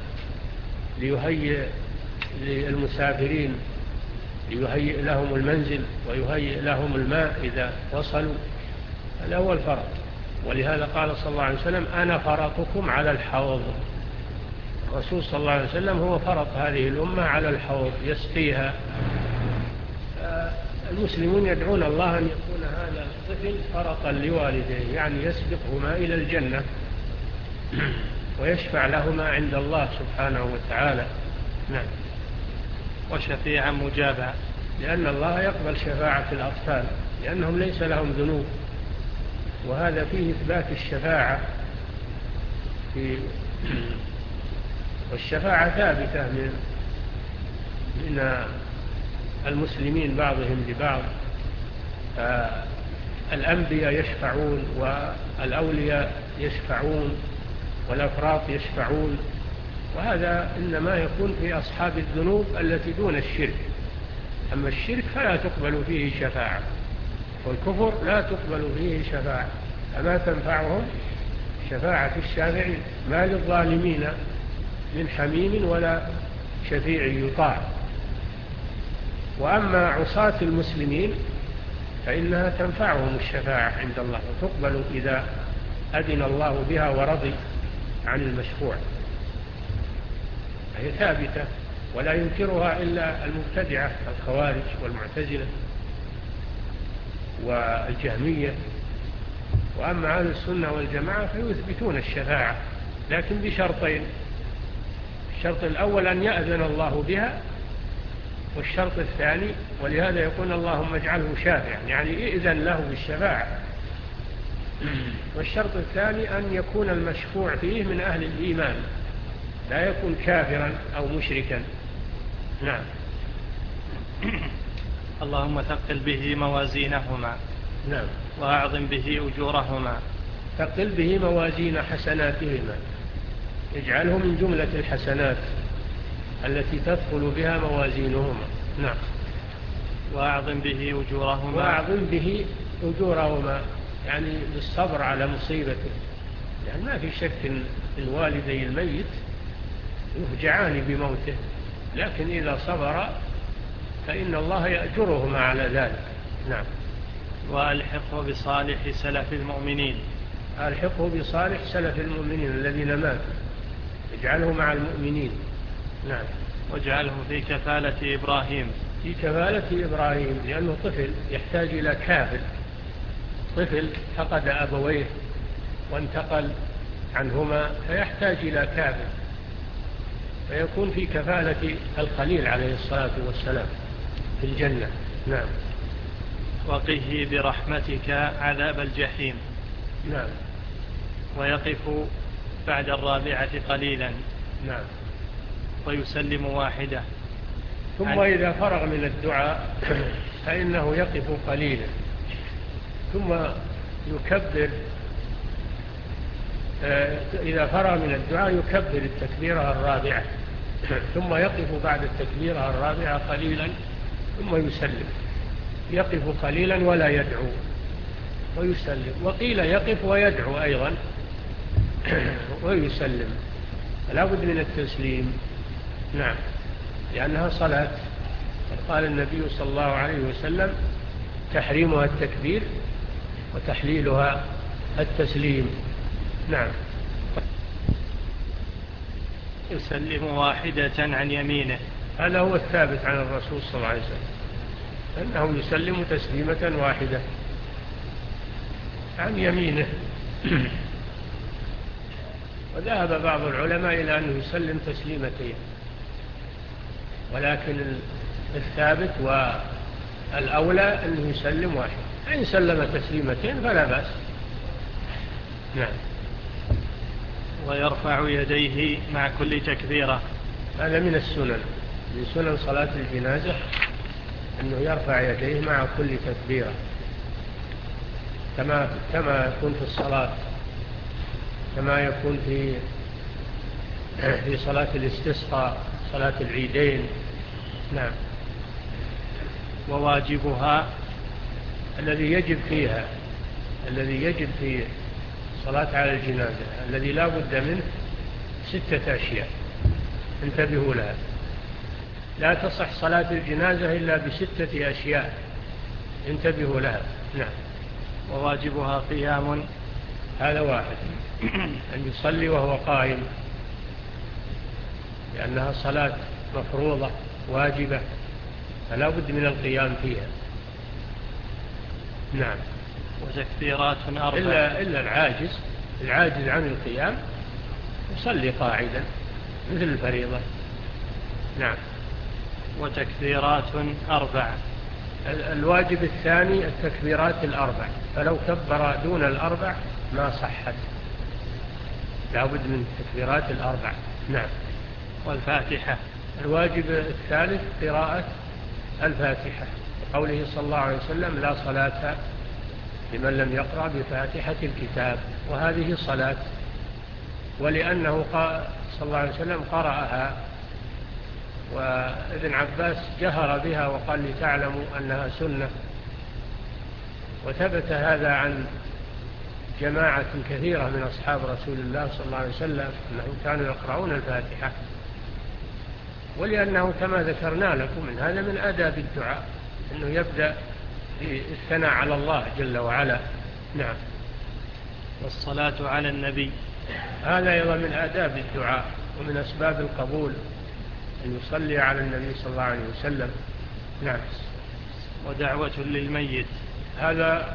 ليهيئ للمسافرين، ليهيئ لهم المنزل ويهيئ لهم الماء إذا وصلوا. هذا هو الفرط. ولهذا قال صلى الله عليه وسلم أنا فرطكم على الحوض. الرسول صلى الله عليه وسلم هو فرط هذه الأمة على الحوض يسقيها. المسلمون يدعون الله أن يكون هذا الطفل فرطا لوالديه، يعني يسبقهما إلى الجنة ويشفع لهما عند الله سبحانه وتعالى. نعم. وشفيعا مجابا، لأن الله يقبل شفاعة الأطفال لأنهم ليس لهم ذنوب، وهذا فيه إثبات الشفاعة في والشفاعة ثابتة من من المسلمين بعضهم لبعض. الأنبياء يشفعون والأولياء يشفعون والأفراط يشفعون، وهذا إنما يكون في أصحاب الذنوب التي دون الشرك. أما الشرك فلا تقبل فيه شفاعة، والكفر لا تقبل فيه شفاعة، فما تنفعهم شفاعة الشافعين. ما للظالمين من حميم ولا شفيع يطاع. وأما عصاة المسلمين فإنها تنفعهم الشفاعة عند الله وتقبل إذا أذن الله بها ورضي عن المشفوع، هي ثابتة ولا ينكرها إلا المبتدعة الخوارج والمعتزلة والجهمية. وأما أهل السنة والجماعة فيثبتون الشفاعة لكن بشرطين: الشرط الأول أن يأذن الله بها، والشرط الثاني ولهذا يقول اللهم اجعله شافعا يعني إئذن له بالشفاعة. والشرط الثاني أن يكون المشفوع فيه من أهل الإيمان لا يكون كافرا أو مشركا. نعم. اللهم ثقل به موازينهما. نعم. وأعظم به أجورهما. ثقل به موازين حسناتهما، اجعله من جملة الحسنات التي تدخل بها موازينهما. نعم. وأعظم به أجورهما. وأعظم به أجورهما يعني بالصبر على مصيبته، يعني ما في شك أن الوالدي الميت يفجعان بموته، لكن إذا صبر فإن الله يأجرهما على ذلك. نعم. وألحقه بصالح سلف المؤمنين. ألحقه بصالح سلف المؤمنين الذين ماتوا، اجعله مع المؤمنين. نعم. واجعله في كفالة إبراهيم. في كفالة إبراهيم لأنه طفل يحتاج إلى كافل، طفل فقد أبويه وانتقل عنهما فيحتاج إلى كافل، فيكون في كفالة الخليل عليه الصلاة والسلام في الجنة. نعم. وقه برحمتك عذاب الجحيم. نعم. ويقف بعد الرابعة قليلا. نعم. ويسلم واحدة. ثم إذا فرغ من الدعاء فإنه يقف قليلا ثم يكبر. إذا فرغ من الدعاء يكبر التكبيرة الرابعة ثم يقف بعد التكبيرة الرابعة قليلا ثم يسلم. يقف قليلا ولا يدعو ويسلم. وقيل يقف ويدعو أيضا ويسلم، فلا بد من التسليم. نعم. لأنها صلاة، قال النبي صلى الله عليه وسلم تحريمها التكبير وتحليلها التسليم. نعم. يسلم واحدة عن يمينه. هذا هو الثابت عن الرسول صلى الله عليه وسلم أنه يسلم تسليمة واحدة عن يمينه. وذهب بعض العلماء إلى أنه يسلم تسليمتين، ولكن الثابت والأولى أنه يسلم واحد. إن سلم تسليمتين فلا بأس. نعم. ويرفع يديه مع كل تكبيرة. هذا من السنن، من سنن صلاة الجنازة أنه يرفع يديه مع كل تكبيرة كما كما يكون في الصلاة، كما يكون في في صلاة الاستسقاء، صلاة العيدين. نعم. وواجبها الذي يجب فيها الذي يجب في صلاة على الجنازة الذي لا بد منه ستة أشياء انتبهوا لها. لا تصح صلاة الجنازة إلا بستة أشياء انتبهوا لها. نعم. وواجبها قيام. هذا واحد، أن يصلي وهو قائم، لأنها صلاة مفروضة واجبة فلا بد من القيام فيها. نعم. وتكبيرات أربع. إلا, إلا العاجز العاجز عن القيام يصلي قاعدا مثل الفريضة. نعم. وتكبيرات أربع. الواجب الثاني التكبيرات الأربع، فلو كبر دون الأربع ما صحت، لا بد من التكبيرات الأربع. نعم. والفاتحة. الواجب الثالث قراءة الفاتحة، قوله صلى الله عليه وسلم لا صلاة لمن لم يقرأ بفاتحة الكتاب، وهذه صلاة، ولأنه قال صلى الله عليه وسلم قرأها وابن عباس جهر بها وقال لتعلموا أنها سنة. وثبت هذا عن جماعة كثيرة من أصحاب رسول الله صلى الله عليه وسلم أنهم كانوا يقرؤون الفاتحة ولأنه كما ذكرنا لكم من هذا من آداب الدعاء أنه يبدأ بالثناء على الله جل وعلا. نعم. والصلاة على النبي، هذا أيضا من آداب الدعاء ومن أسباب القبول أن يصلي على النبي صلى الله عليه وسلم. نعم. ودعوة للميت، هذا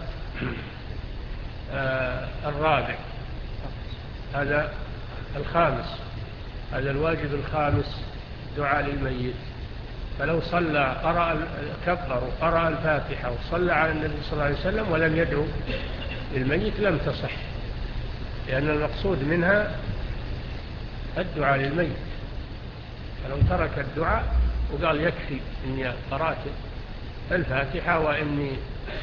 آه الرابع. هذا الخامس، هذا الواجب الخامس دعاء للميت. فلو صلى قرأ كبر وقرأ الفاتحة وصلى على النبي صلى الله عليه وسلم ولم يدعو للميت لم تصح، لأن المقصود منها الدعاء للميت. فلو ترك الدعاء وقال يكفي إني قرأت الفاتحة وإني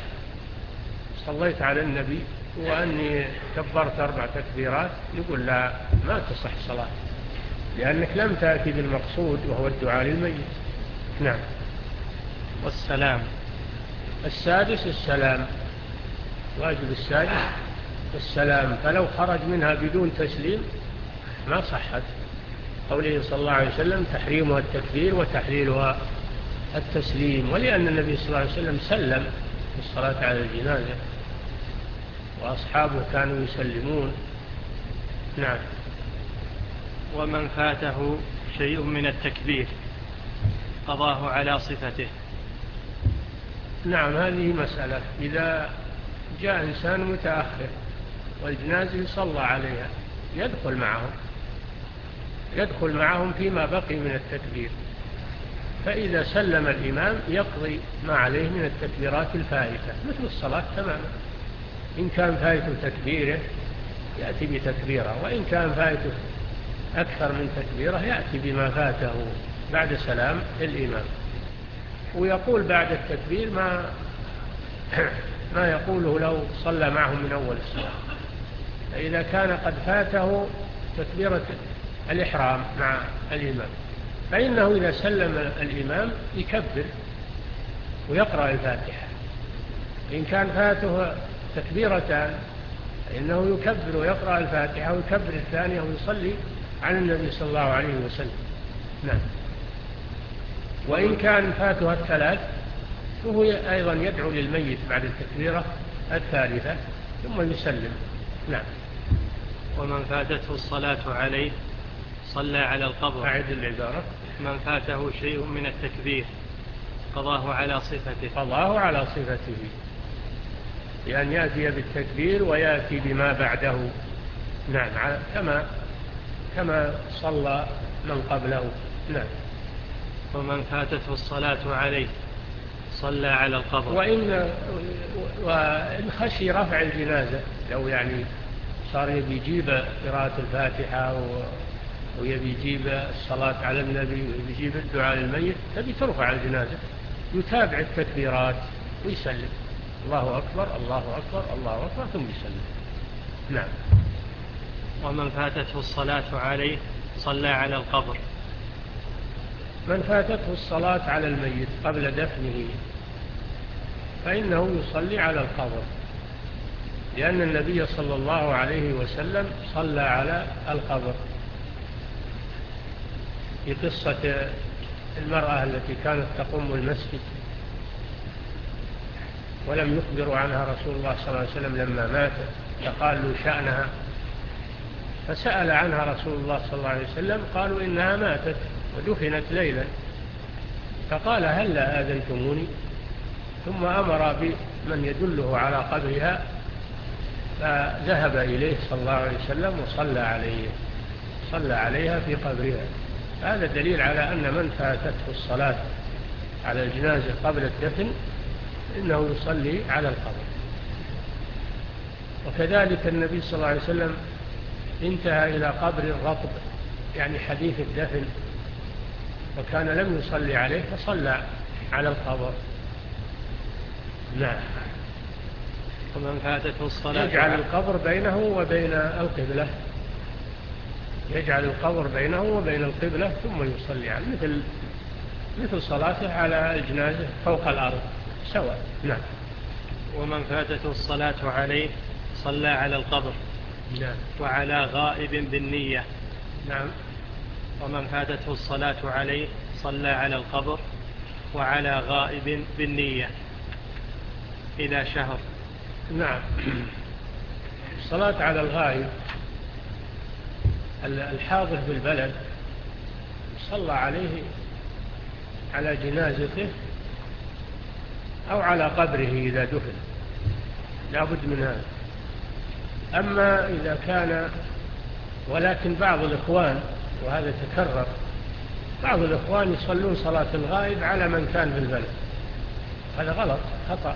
صليت على النبي وأني كبرت أربع تكبيرات، يقول لا، ما تصح صلاة، لأنك لم تأتي بالمقصود وهو الدعاء للميت. نعم. والسلام. السادس السلام، واجب السادس السلام، فلو خرج منها بدون تسليم ما صحت. قوله صلى الله عليه وسلم تحريمها التكبير وتحليلها التسليم، ولأن النبي صلى الله عليه وسلم سلم في الصلاة على الجنازة وأصحابه كانوا يسلمون. نعم. ومن فاته شيء من التكبير قضاه على صفته. نعم، هذه مسألة. إذا جاء إنسان متأخر والجنازة صلى عليها يدخل معهم يدخل معهم فيما بقي من التكبير، فإذا سلم الإمام يقضي ما عليه من التكبيرات الفائتة مثل الصلاة تماما. إن كان فائته تكبيره يأتي بتكبيره، وإن كان فائته أكثر من تكبيره يأتي بما فاته بعد سلام الإمام، ويقول بعد التكبير ما ما يقوله لو صلى معهم من أول الصلاة. فإذا كان قد فاته تكبيرة الإحرام مع الإمام فإنه إذا سلم الإمام يكبر ويقرأ الفاتحة. إن كان فاته تكبيرتان فإنه يكبر ويقرأ الفاتحة ويكبر الثانية ويصلي على النبي صلى الله عليه وسلم. نعم. وإن كان فاتها الثلاث فهو أيضا يدعو للميت بعد التكبيرة الثالثة ثم يسلم. نعم. ومن فاتته الصلاة عليه صلى على القبر. أعد العبارة. من فاته شيء من التكبير قضاه على صفته. قضاه على صفته، لأن يأتي بالتكبير ويأتي بما بعده. نعم، كما كما صلى من قبله. نعم. ومن فاتته الصلاة عليه صلى على القبر. وإن, وإن خشي رفع الجنازة، لو يعني صار يبي يجيب قراءة الفاتحة ويبي يجيب الصلاة على النبي ويبي يجيب الدعاء للميت، تبي ترفع الجنازة، يتابع التكبيرات ويسلم الله أكبر الله أكبر الله أكبر ثم يسلم. نعم. ومن فاتته الصلاة عليه صلى على القبر. من فاتته الصلاة على الميت قبل دفنه فإنه يصلي على القبر، لأن النبي صلى الله عليه وسلم صلى على القبر في قصة المرأة التي كانت تقوم المسجد ولم يخبروا عنها رسول الله صلى الله عليه وسلم لما ماتت، فقال له شأنها، فسأل عنها رسول الله صلى الله عليه وسلم، قالوا إنها ماتت ودفنت ليلا، فقال هلا آذنتموني؟ ثم أمر بمن يدله على قبرها فذهب إليه صلى الله عليه وسلم وصلى عليه صلى عليها في قبرها. هذا دليل على أن من فاتته الصلاة على الجنازة قبل الدفن إنه يصلي على القبر. وكذلك النبي صلى الله عليه وسلم انتهى إلى قبر الرطب، يعني حديث الدفن، وكان لم يصلي عليه فصلى على القبر. نعم. ومن فاتته الصلاة يجعل القبر بينه وبين القبلة، يجعل القبر بينه وبين القبلة ثم يصلي عليه، مثل مثل صلاته على الجنازة فوق الأرض سواء. نعم. ومن فاتته الصلاة عليه صلى على القبر. نعم. وعلى غائب بالنية. نعم. ومن فاتته الصلاة عليه صلى على القبر وعلى غائب بالنية إلى شهر. نعم. الصلاة على الغائب الحاضر بالبلد صلى عليه على جنازته أو على قبره إذا دفن، لا بد من هذا. أما إذا كان، ولكن بعض الإخوان، وهذا تكرر، بعض الإخوان يصلون صلاة الغائب على من كان في البلد، هذا غلط خطأ.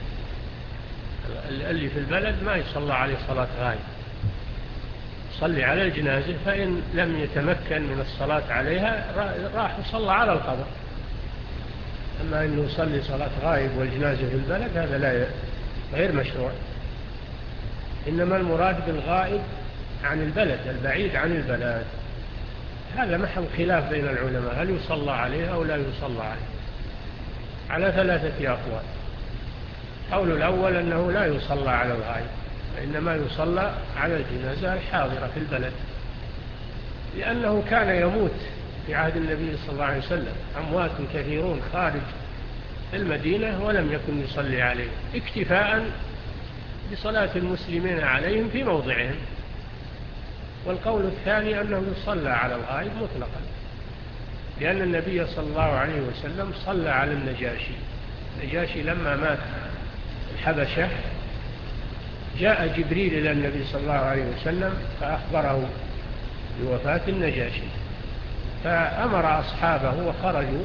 اللي في البلد ما يصلى عليه صلاة غائب، صلي على الجنازة، فإن لم يتمكن من الصلاة عليها راح يصلى على القبر. أما أنه يصلي صلاة غائب والجنازة في البلد هذا لا غير مشروع. إنما المراد بالغائب عن البلد، البعيد عن البلد، هذا محل خلاف بين العلماء، هل يصلى عليه أو لا يصلى عليه، على ثلاثة أقوال. قول الأول أنه لا يصلى على الغائب، إنما يصلى على الجنازة الحاضرة في البلد، لأنه كان يموت في عهد النبي صلى الله عليه وسلم أموات كثيرون خارج المدينة ولم يكن يصلي عليهم، اكتفاء بصلاة المسلمين عليهم في موضعهم. والقول الثاني أنه يصلى على الغائب مطلقا، لأن النبي صلى الله عليه وسلم صلى على النجاشي. النجاشي لما مات الحبشة جاء جبريل إلى النبي صلى الله عليه وسلم فأخبره بوفاة النجاشي، فأمر أصحابه وخرجوا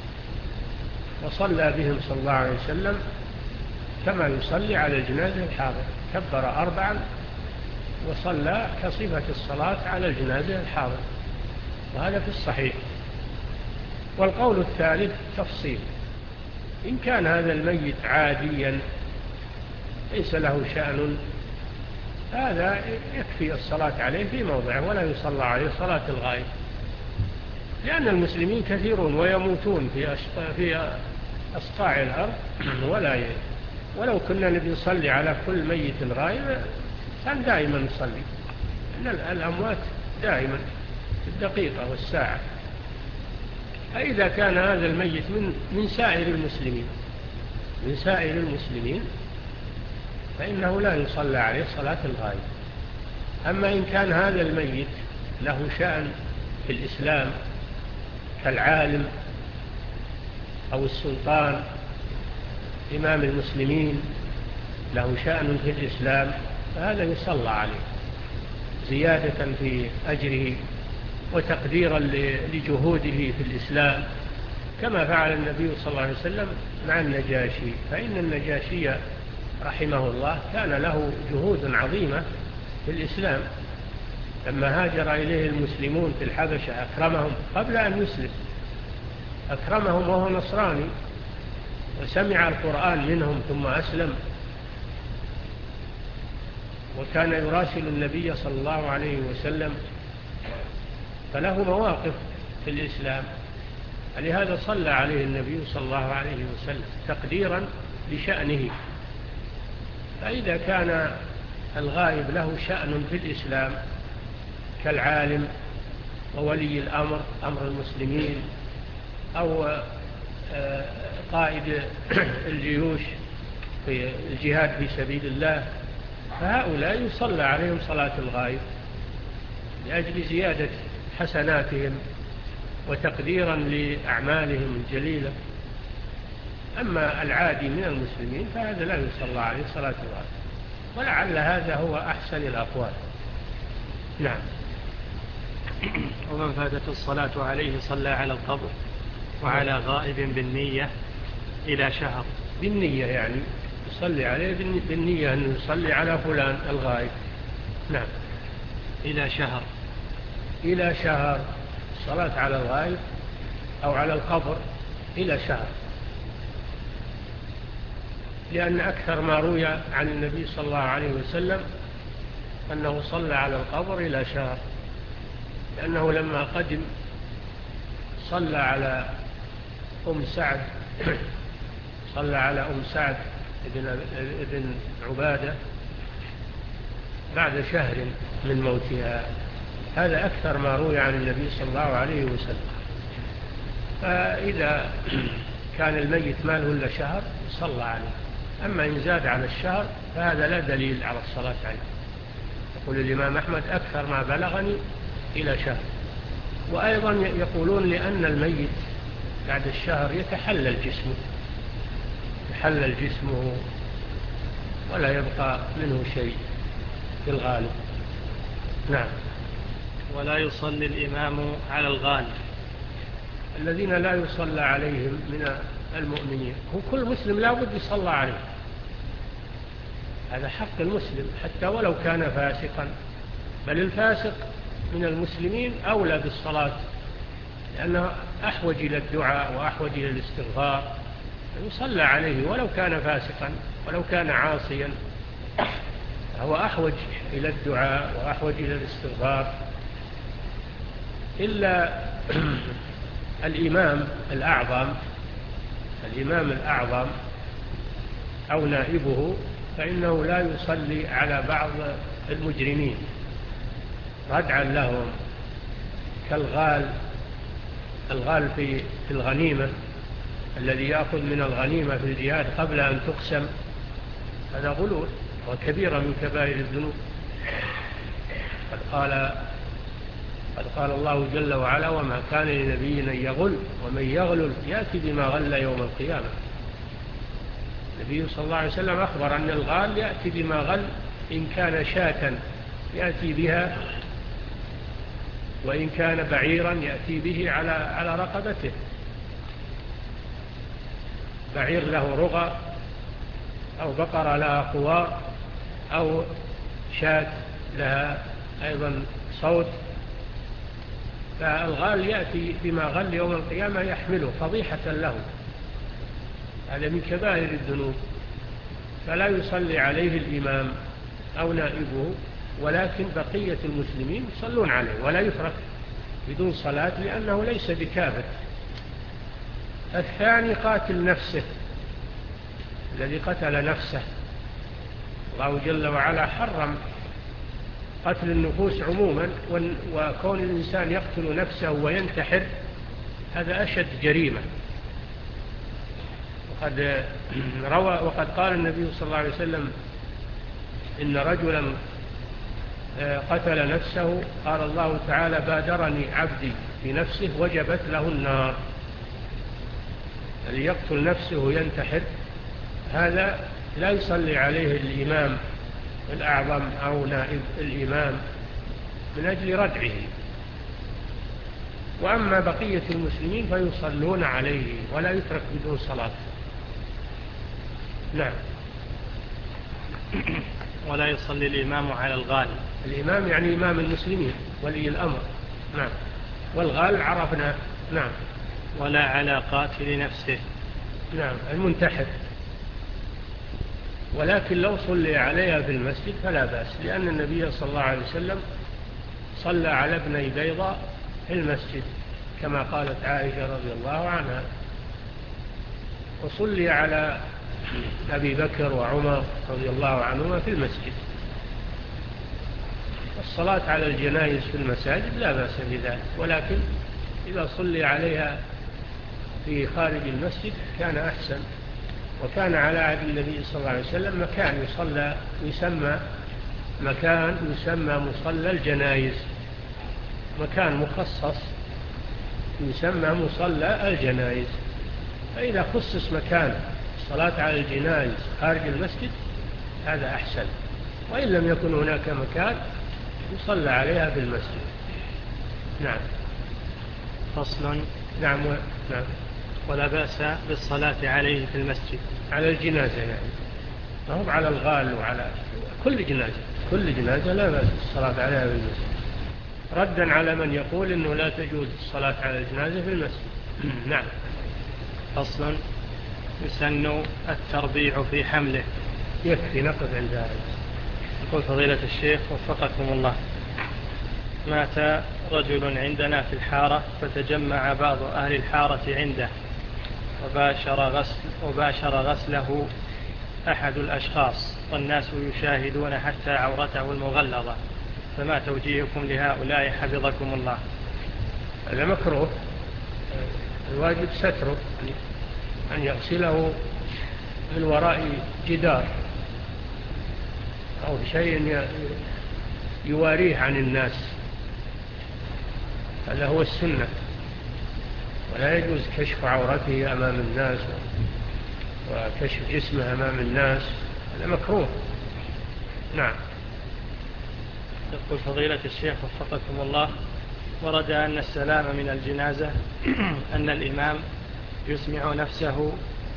وصلى بهم صلى الله عليه وسلم كما يصلي على الجنازة الحاضر، كبر أربعا وصلى كصفة الصلاة على الجنازة الحاضر، وهذا في الصحيح. والقول الثالث تفصيل، إن كان هذا الميت عاديا ليس له شأن هذا يكفي الصلاة عليه في موضعه ولا يصلى عليه صلاة الغائب، لأن المسلمين كثيرون ويموتون في في أصقاع الأرض ولا ي... ولو كنا نبي نصلي على كل ميت غائب كان دائما نصلي، إن الأموات دائما في الدقيقة والساعة. فإذا كان هذا الميت من من سائر المسلمين من سائر المسلمين فإنه لا يصلى عليه صلاة الغائب. أما إن كان هذا الميت له شأن في الإسلام كالعالم أو السلطان إمام المسلمين، له شأن في الإسلام، فهذا يصلى عليه زيادة في أجره وتقديرا لجهوده في الإسلام، كما فعل النبي صلى الله عليه وسلم مع النجاشي. فإن النجاشي رحمه الله كان له جهود عظيمة في الإسلام، لما هاجر إليه المسلمون في الحبشة أكرمهم قبل أن يسلم، أكرمهم وهو نصراني وسمع القرآن منهم ثم أسلم، وكان يراسل النبي صلى الله عليه وسلم، فله مواقف في الإسلام، لهذا صلى عليه النبي صلى الله عليه وسلم تقديرا لشأنه. فإذا كان الغائب له شأن في الإسلام كالعالم وولي الأمر أمر المسلمين أو قائد الجيوش في الجهاد في سبيل الله، فهؤلاء يصلى عليهم صلاة الغائب لأجل زيادة حسناتهم وتقديرا لأعمالهم الجليلة. أما العادي من المسلمين فهذا لا يصلى عليه صلاة الغائب، ولعل هذا هو أحسن الأقوال. نعم. ومن فاتت الصلاة عليه صلى على القبر وعلى غائب بالنية إلى شهر. بالنية يعني يصلي عليه بالنية أنه يصلي على فلان الغائب. نعم. إلى شهر. إلى شهر الصلاة على الغائب أو على القبر إلى شهر، لأن أكثر ما روي عن النبي صلى الله عليه وسلم أنه صلى على القبر إلى شهر، لأنه لما قدم صلى على أم سعد صلى على أم سعد ابن, ابن عبادة بعد شهر من موتها. هذا أكثر ما روي عن النبي صلى الله عليه وسلم. فإذا كان الميت ما له إلا شهر صلى عليه، أما إن زاد على الشهر فهذا لا دليل على الصلاة عليه. يقول الإمام أحمد أكثر ما بلغني إلى شهر. وأيضا يقولون لأن الميت بعد الشهر يتحلل جسمه يتحلل جسمه ولا يبقى منه شيء في الغالب. نعم. ولا يصلي الإمام على الغالب. الذين لا يصلى عليهم من المؤمنين، هو كل مسلم لا بد يصلى عليه، هذا حق المسلم حتى ولو كان فاسقا، بل الفاسق من المسلمين أولى بالصلاة لأنه أحوج إلى الدعاء وأحوج إلى الاستغفار، يصلى عليه ولو كان فاسقا ولو كان عاصيا، هو أحوج إلى الدعاء وأحوج إلى الاستغفار. إلا الإمام الأعظم الإمام الأعظم أو نائبه فإنه لا يصلي على بعض المجرمين ردعا لهم، كالغال الغال في الغنيمة الذي يأخذ من الغنيمة في الجهاد قبل أن تقسم، هذا غلول وكبيرة من كبائر الذنوب. قد قال قد قال الله جل وعلا: وما كان لنبي أن يغل ومن يغلل يأتي بما غل يوم القيامة. النبي صلى الله عليه وسلم أخبر أن الغال يأتي بما غل، إن كان شاة يأتي بها، وإن كان بعيرا يأتي به على على رقبته، بعير له رغى أو بقرة لها خوار أو شاة لها أيضا صوت، فالغال يأتي بما غل يوم القيامة يحمله فضيحة له، هذا من كبائر الذنوب. فلا يصلي عليه الإمام أو نائبه، ولكن بقية المسلمين يصلون عليه ولا يترك بدون صلاة لأنه ليس بكافر. الثاني قاتل نفسه الذي قتل نفسه، الله جل وعلا حرم قتل النفوس عموما، وكون الإنسان يقتل نفسه وينتحر هذا أشد جريمة. وقد روى وقد قال النبي صلى الله عليه وسلم: إن رجلا قتل نفسه قال الله تعالى: بادرني عبدي بنفسه وجبت له النار. الذي يقتل نفسه وينتحر هذا لا يصلي عليه الإمام الأعظم أو نائب الإمام من أجل ردعه. وأما بقية المسلمين فيصلون عليه ولا يترك بدون صلاة. نعم. ولا يصلي الإمام على الغال. الإمام يعني إمام المسلمين ولي الأمر. نعم. والغال عرفنا. نعم. ولا على قاتل نفسه. نعم، المنتحر. ولكن لو صلي عليها في المسجد فلا بأس، لأن النبي صلى الله عليه وسلم صلى على ابني بيضاء في المسجد كما قالت عائشة رضي الله عنها، وصلي على أبي بكر وعمر رضي الله عنهما في المسجد. الصلاة على الجنائز في المساجد لا بأس بذلك، ولكن إذا صلي عليها في خارج المسجد كان أحسن. وكان على عهد النبي صلى الله عليه وسلم مكان يصلى يسمى مكان يسمى مصلى الجنائز، مكان مخصص يسمى مصلى الجنائز. فإذا خصص مكان الصلاة على الجنائز خارج المسجد هذا أحسن، وإن لم يكن هناك مكان يصلى عليها في المسجد. نعم. فصل. نعم. و... نعم. ولا بأس بالصلاة عليه في المسجد. على الجنازة يعني، ما هو على الغال وعلى كل جنازة كل جنازة لا بأس بالصلاة عليها في المسجد، ردا على من يقول إنه لا تجوز الصلاة على الجنازة في المسجد. نعم. فصل. يسن التربيع في حمله. يكفي نقف عند هذا. يقول فضيلة الشيخ وفقكم الله: مات رجل عندنا في الحارة فتجمع بعض أهل الحارة عنده وباشر, غسل وباشر غسله أحد الأشخاص والناس يشاهدون حتى عورته المغلظة، فما توجيهكم لهؤلاء حفظكم الله؟ هذا مكروه، الواجب ستره، أن يغسله من وراء جدار أو شيء يواريه عن الناس، هذا هو السنة. ولا يجوز كشف عورته أمام الناس وكشف جسمه أمام الناس، هذا مكروه. نعم. يقول فضيلة الشيخ وفقكم الله: ورد أن السلام من الجنازة أن الإمام يسمع نفسه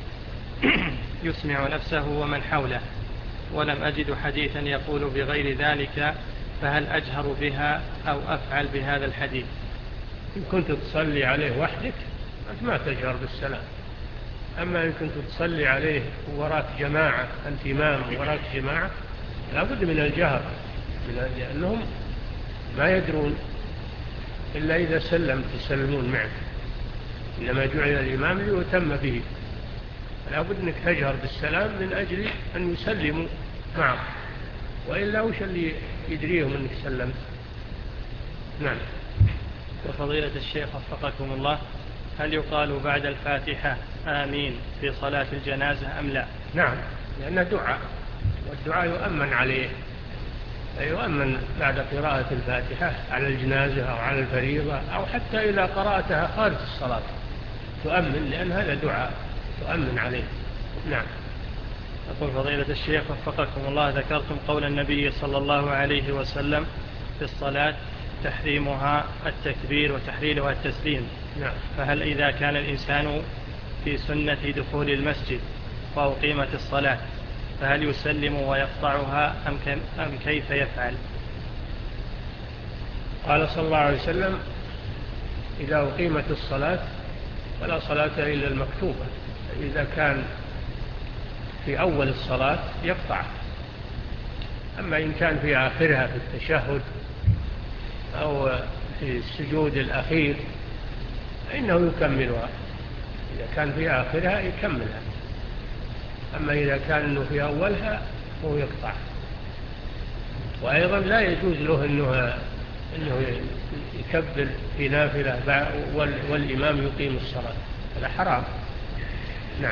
يسمع نفسه ومن حوله، ولم أجد حديثا يقول بغير ذلك، فهل أجهر بها أو أفعل بهذا الحديث؟ إن كنت تصلي عليه وحدك أنت ما تجهر بالسلام، أما إن كنت تصلي عليه وراك جماعة، أنت إمام وراك جماعة، لا بد من الجهر، لأنهم ما يدرون إلا إذا سلم تسلمون معك، إنما جعل الإمام ليتم به، لا بد أنك تجهر بالسلام من أجل أن يسلموا معك، وإلا وش اللي يدريهم أنك سلمت. نعم. وفضيلة الشيخ وفقكم الله: هل يقال بعد الفاتحة آمين في صلاة الجنازة أم لا؟ نعم، لأنه دعاء، والدعاء يؤمن عليه، يؤمن بعد قراءة الفاتحة على الجنازة أو على الفريضة، أو حتى إذا قرأتها خارج الصلاة تؤمن، لأن هذا دعاء تؤمن عليه. نعم. يقول فضيلة الشيخ وفقكم الله: ذكرتم قول النبي صلى الله عليه وسلم في الصلاة تحريمها التكبير وتحليلها التسليم. نعم. فهل إذا كان الإنسان في سنة دخول المسجد وأقيمت الصلاة فهل يسلم ويقطعها أم كيف يفعل؟ قال صلى الله عليه وسلم: إذا أقيمت الصلاة فلا صلاة إلا المكتوبة. إذا كان في أول الصلاة يقطع، أما إن كان في آخرها في التشهد أو في السجود الأخير فإنه يكملها، إذا كان في آخرها يكملها، أما إذا كان في أولها هو يقطع. وأيضا لا يجوز له أنه, إنه يكبر في نافلة والإمام يقيم الصلاة، هذا حرام. نعم.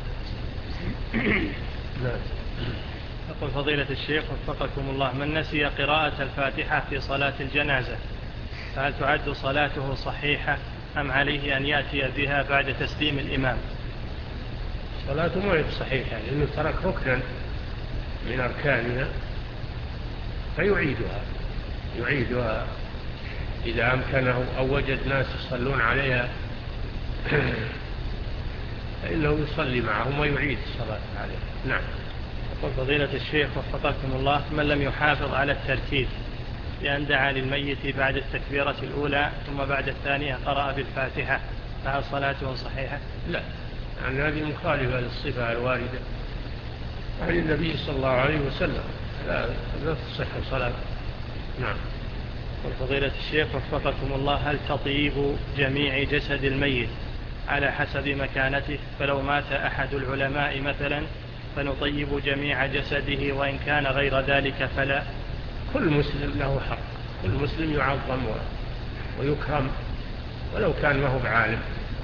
نعم. يقول فضيلة الشيخ وفقكم الله: من نسي قراءة الفاتحة في صلاة الجنازة فهل تعد صلاته صحيحة أم عليه أن يأتي بها بعد تسليم الإمام؟ صلاته معد صحيحة، لأنه ترك ركنا من أركانها فيعيدها يعيدها إذا أمكنه أو وجد ناس يصلون عليها فإنه يصلي معهم ويعيد الصلاة عليها. نعم. يقول فضيلة الشيخ وفقكم الله: من لم يحافظ على الترتيب لأن دعا للميت بعد التكبيرة الأولى ثم بعد الثانية قرأ بالفاتحة فهل صلاته صحيحة؟ لا، يعني هذه مخالفة للصفة الواردة عن النبي صلى الله عليه وسلم، لا, لا تصح صلاة. نعم. وفضيلة الشيخ وفقكم الله: هل تطيب جميع جسد الميت على حسب مكانته؟ فلو مات أحد العلماء مثلا فنطيب جميع جسده وإن كان غير ذلك فلا؟ كل مسلم له حق، كل مسلم يعظم ويكرم ولو كان ما هو بعالم،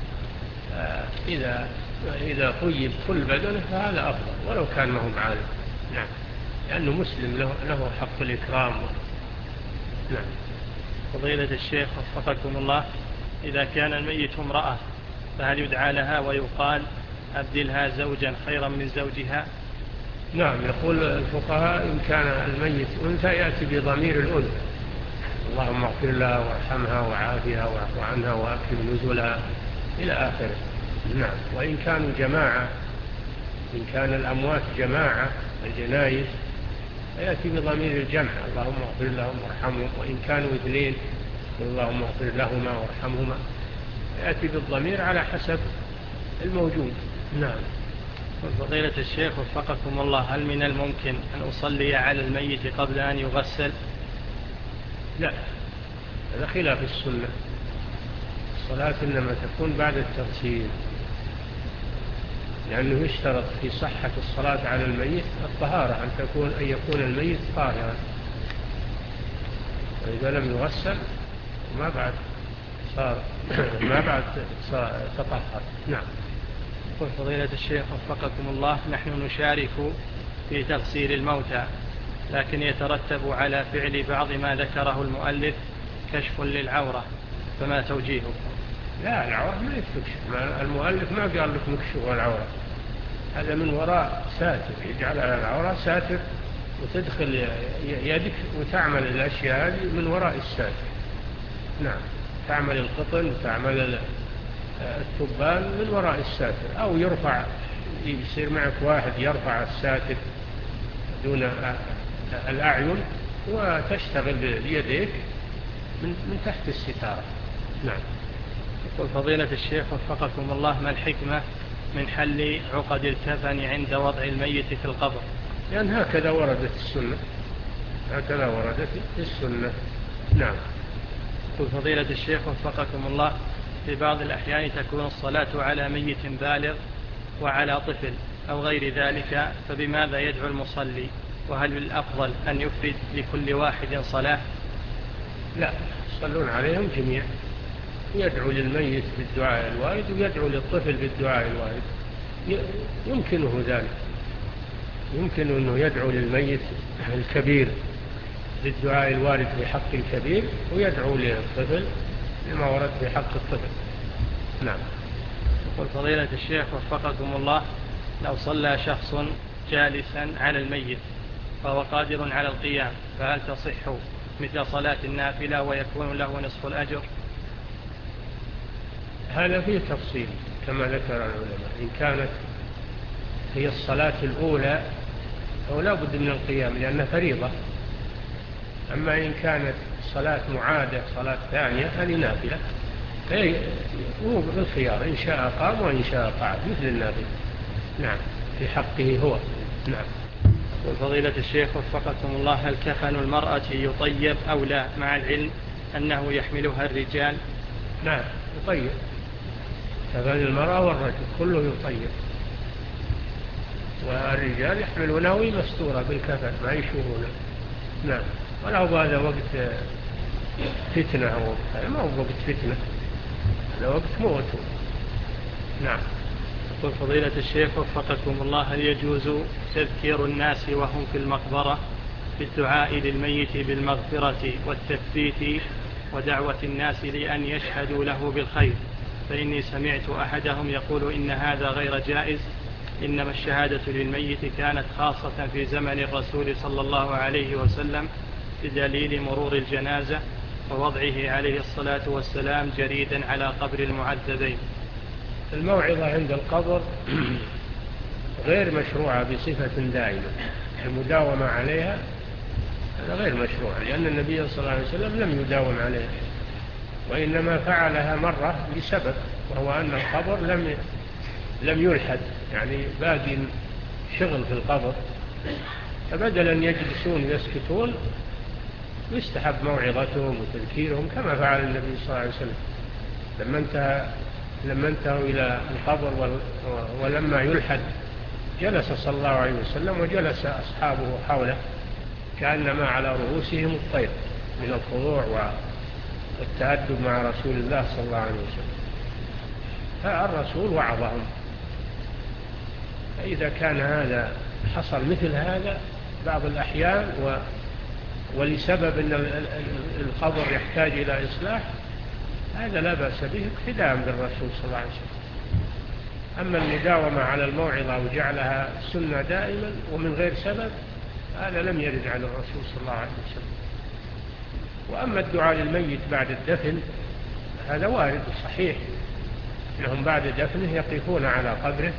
إذا إذا طيب كل بدنه فهذا أفضل ولو كان ما هو بعالم. نعم، لأنه مسلم له, له حق الإكرام. نعم. فضيلة الشيخ وفقكم الله: إذا كان الميت امرأة فهل يدعى لها ويقال أبدلها زوجا خيرا من زوجها؟ نعم، يقول الفقهاء إن كان الميت أنثى يأتي بضمير الأنثى: اللهم اغفر لها وارحمها وعافها واعف عنها وأكرم نزلها إلى آخره. نعم. وإن كانوا جماعة، إن كان الأموات جماعة الجنائز فيأتي بضمير الجمع: اللهم اغفر لهم وارحمهم. وإن كانوا اثنين اللهم اغفر لهما وارحمهما، يأتي بالضمير على حسب الموجود. نعم. فضيلة الشيخ وفقكم الله: هل من الممكن أن أصلي على الميت قبل أن يغسل؟ لا، هذا خلاف السنة، الصلاة إنما تكون بعد التغسيل، لأنه يشترط في صحة الصلاة على الميت الطهارة، أن تكون أن يكون الميت طاهرا، وإذا لم يغسل ما بعد صار ما بعد صار تطهر. نعم. يقول فضيلة الشيخ وفقكم الله، نحن نشارك في تغسيل الموتى، لكن يترتب على فعل بعض ما ذكره المؤلف كشف للعورة، فما توجيهه؟ لا، العورة ما يكشف، المؤلف ما قال لك نكشف العورة، هذا من وراء ساتر، يجعل على العورة ساتر وتدخل يدك وتعمل الأشياء هذه من وراء الساتر. نعم، تعمل القطن وتعمل الثبان من وراء الساتر، أو يرفع، يصير معك واحد يرفع الساتر دون الأعين وتشتغل بيديك من, من تحت الستارة. نعم. يقول فضيلة الشيخ وفقكم الله، ما الحكمة من حل عقد الكفن عند وضع الميت في القبر؟ لأن يعني هكذا وردت السنة، هكذا وردت السنة. نعم. يقول فضيلة الشيخ وفقكم الله، في بعض الأحيان تكون الصلاة على ميت بالغ وعلى طفل أو غير ذلك، فبماذا يدعو المصلي؟ وهل الأفضل أن يفرد لكل واحد صلاة؟ لا، يصلون عليهم جميع، يدعو للميت بالدعاء الوارد ويدعو للطفل بالدعاء الوارد، يمكنه ذلك، يمكن أنه يدعو للميت الكبير بالدعاء الوارد في حق الكبير، ويدعو للطفل لما ورد في حق الطفل. نعم. يقول فضيلة الشيخ وفقكم الله، لو صلى شخص جالسا على الميت فهو قادر على القيام، فهل تصح مثل صلاة النافلة ويكون له نصف الأجر؟ هذا فيه تفصيل كما ذكر العلماء، إن كانت هي الصلاة الأولى فهو لا بد من القيام لأنها فريضة، أما إن كانت صلاة معادة صلاة ثانية هذه نافلة، هو بالخيار، إن شاء قام وإن شاء قعد مثل النافلة. نعم، في حقه هو. نعم. وفضيلة الشيخ وفقكم الله، هل كفن المرأة يطيب أو لا، مع العلم أنه يحملها الرجال؟ نعم، يطيب، كفن المرأة والرجل كله يطيب، والرجال يحملونه مستورة بالكفن ما يشوفونه. نعم، ولا هو هذا وقت فتنة، أو ما هو وقت فتنة، هذا وقت موت. نعم. يقول فضيلة الشيخ وفقكم الله، هل يجوز تذكير الناس وهم في المقبرة بالدعاء للميت بالمغفرة والتثبيت ودعوة الناس لأن يشهدوا له بالخير؟ فإني سمعت أحدهم يقول إن هذا غير جائز، إنما الشهادة للميت كانت خاصة في زمن الرسول صلى الله عليه وسلم بدليل مرور الجنازة ووضعه عليه الصلاة والسلام جريدا على قبر المعذبين. الموعظة عند القبر غير مشروعة بصفة دائمة، المداومة عليها هذا غير مشروع، لأن النبي صلى الله عليه وسلم لم يداوم عليها، وإنما فعلها مرة لسبب، وهو أن القبر لم لم يلحد، يعني باقي شغل في القبر، فبدلا يجلسون يسكتون يستحب موعظتهم وتذكيرهم كما فعل النبي صلى الله عليه وسلم لما انتهى لما انتهوا إلى القبر ولما يلحد جلس صلى الله عليه وسلم وجلس أصحابه حوله كأنما على رؤوسهم الطير من الخضوع والتأدب مع رسول الله صلى الله عليه وسلم، فالرسول وعظهم. فإذا كان هذا حصل مثل هذا بعض الأحيان و ولسبب أن القبر يحتاج إلى إصلاح، هذا لا بأس به اقتداء بالرسول صلى الله عليه وسلم. أما المداومة على الموعظة وجعلها سنة دائما ومن غير سبب، هذا لم يرد على الرسول صلى الله عليه وسلم. وأما الدعاء للميت بعد الدفن هذا وارد صحيح، أنهم بعد دفنه يقفون على قبره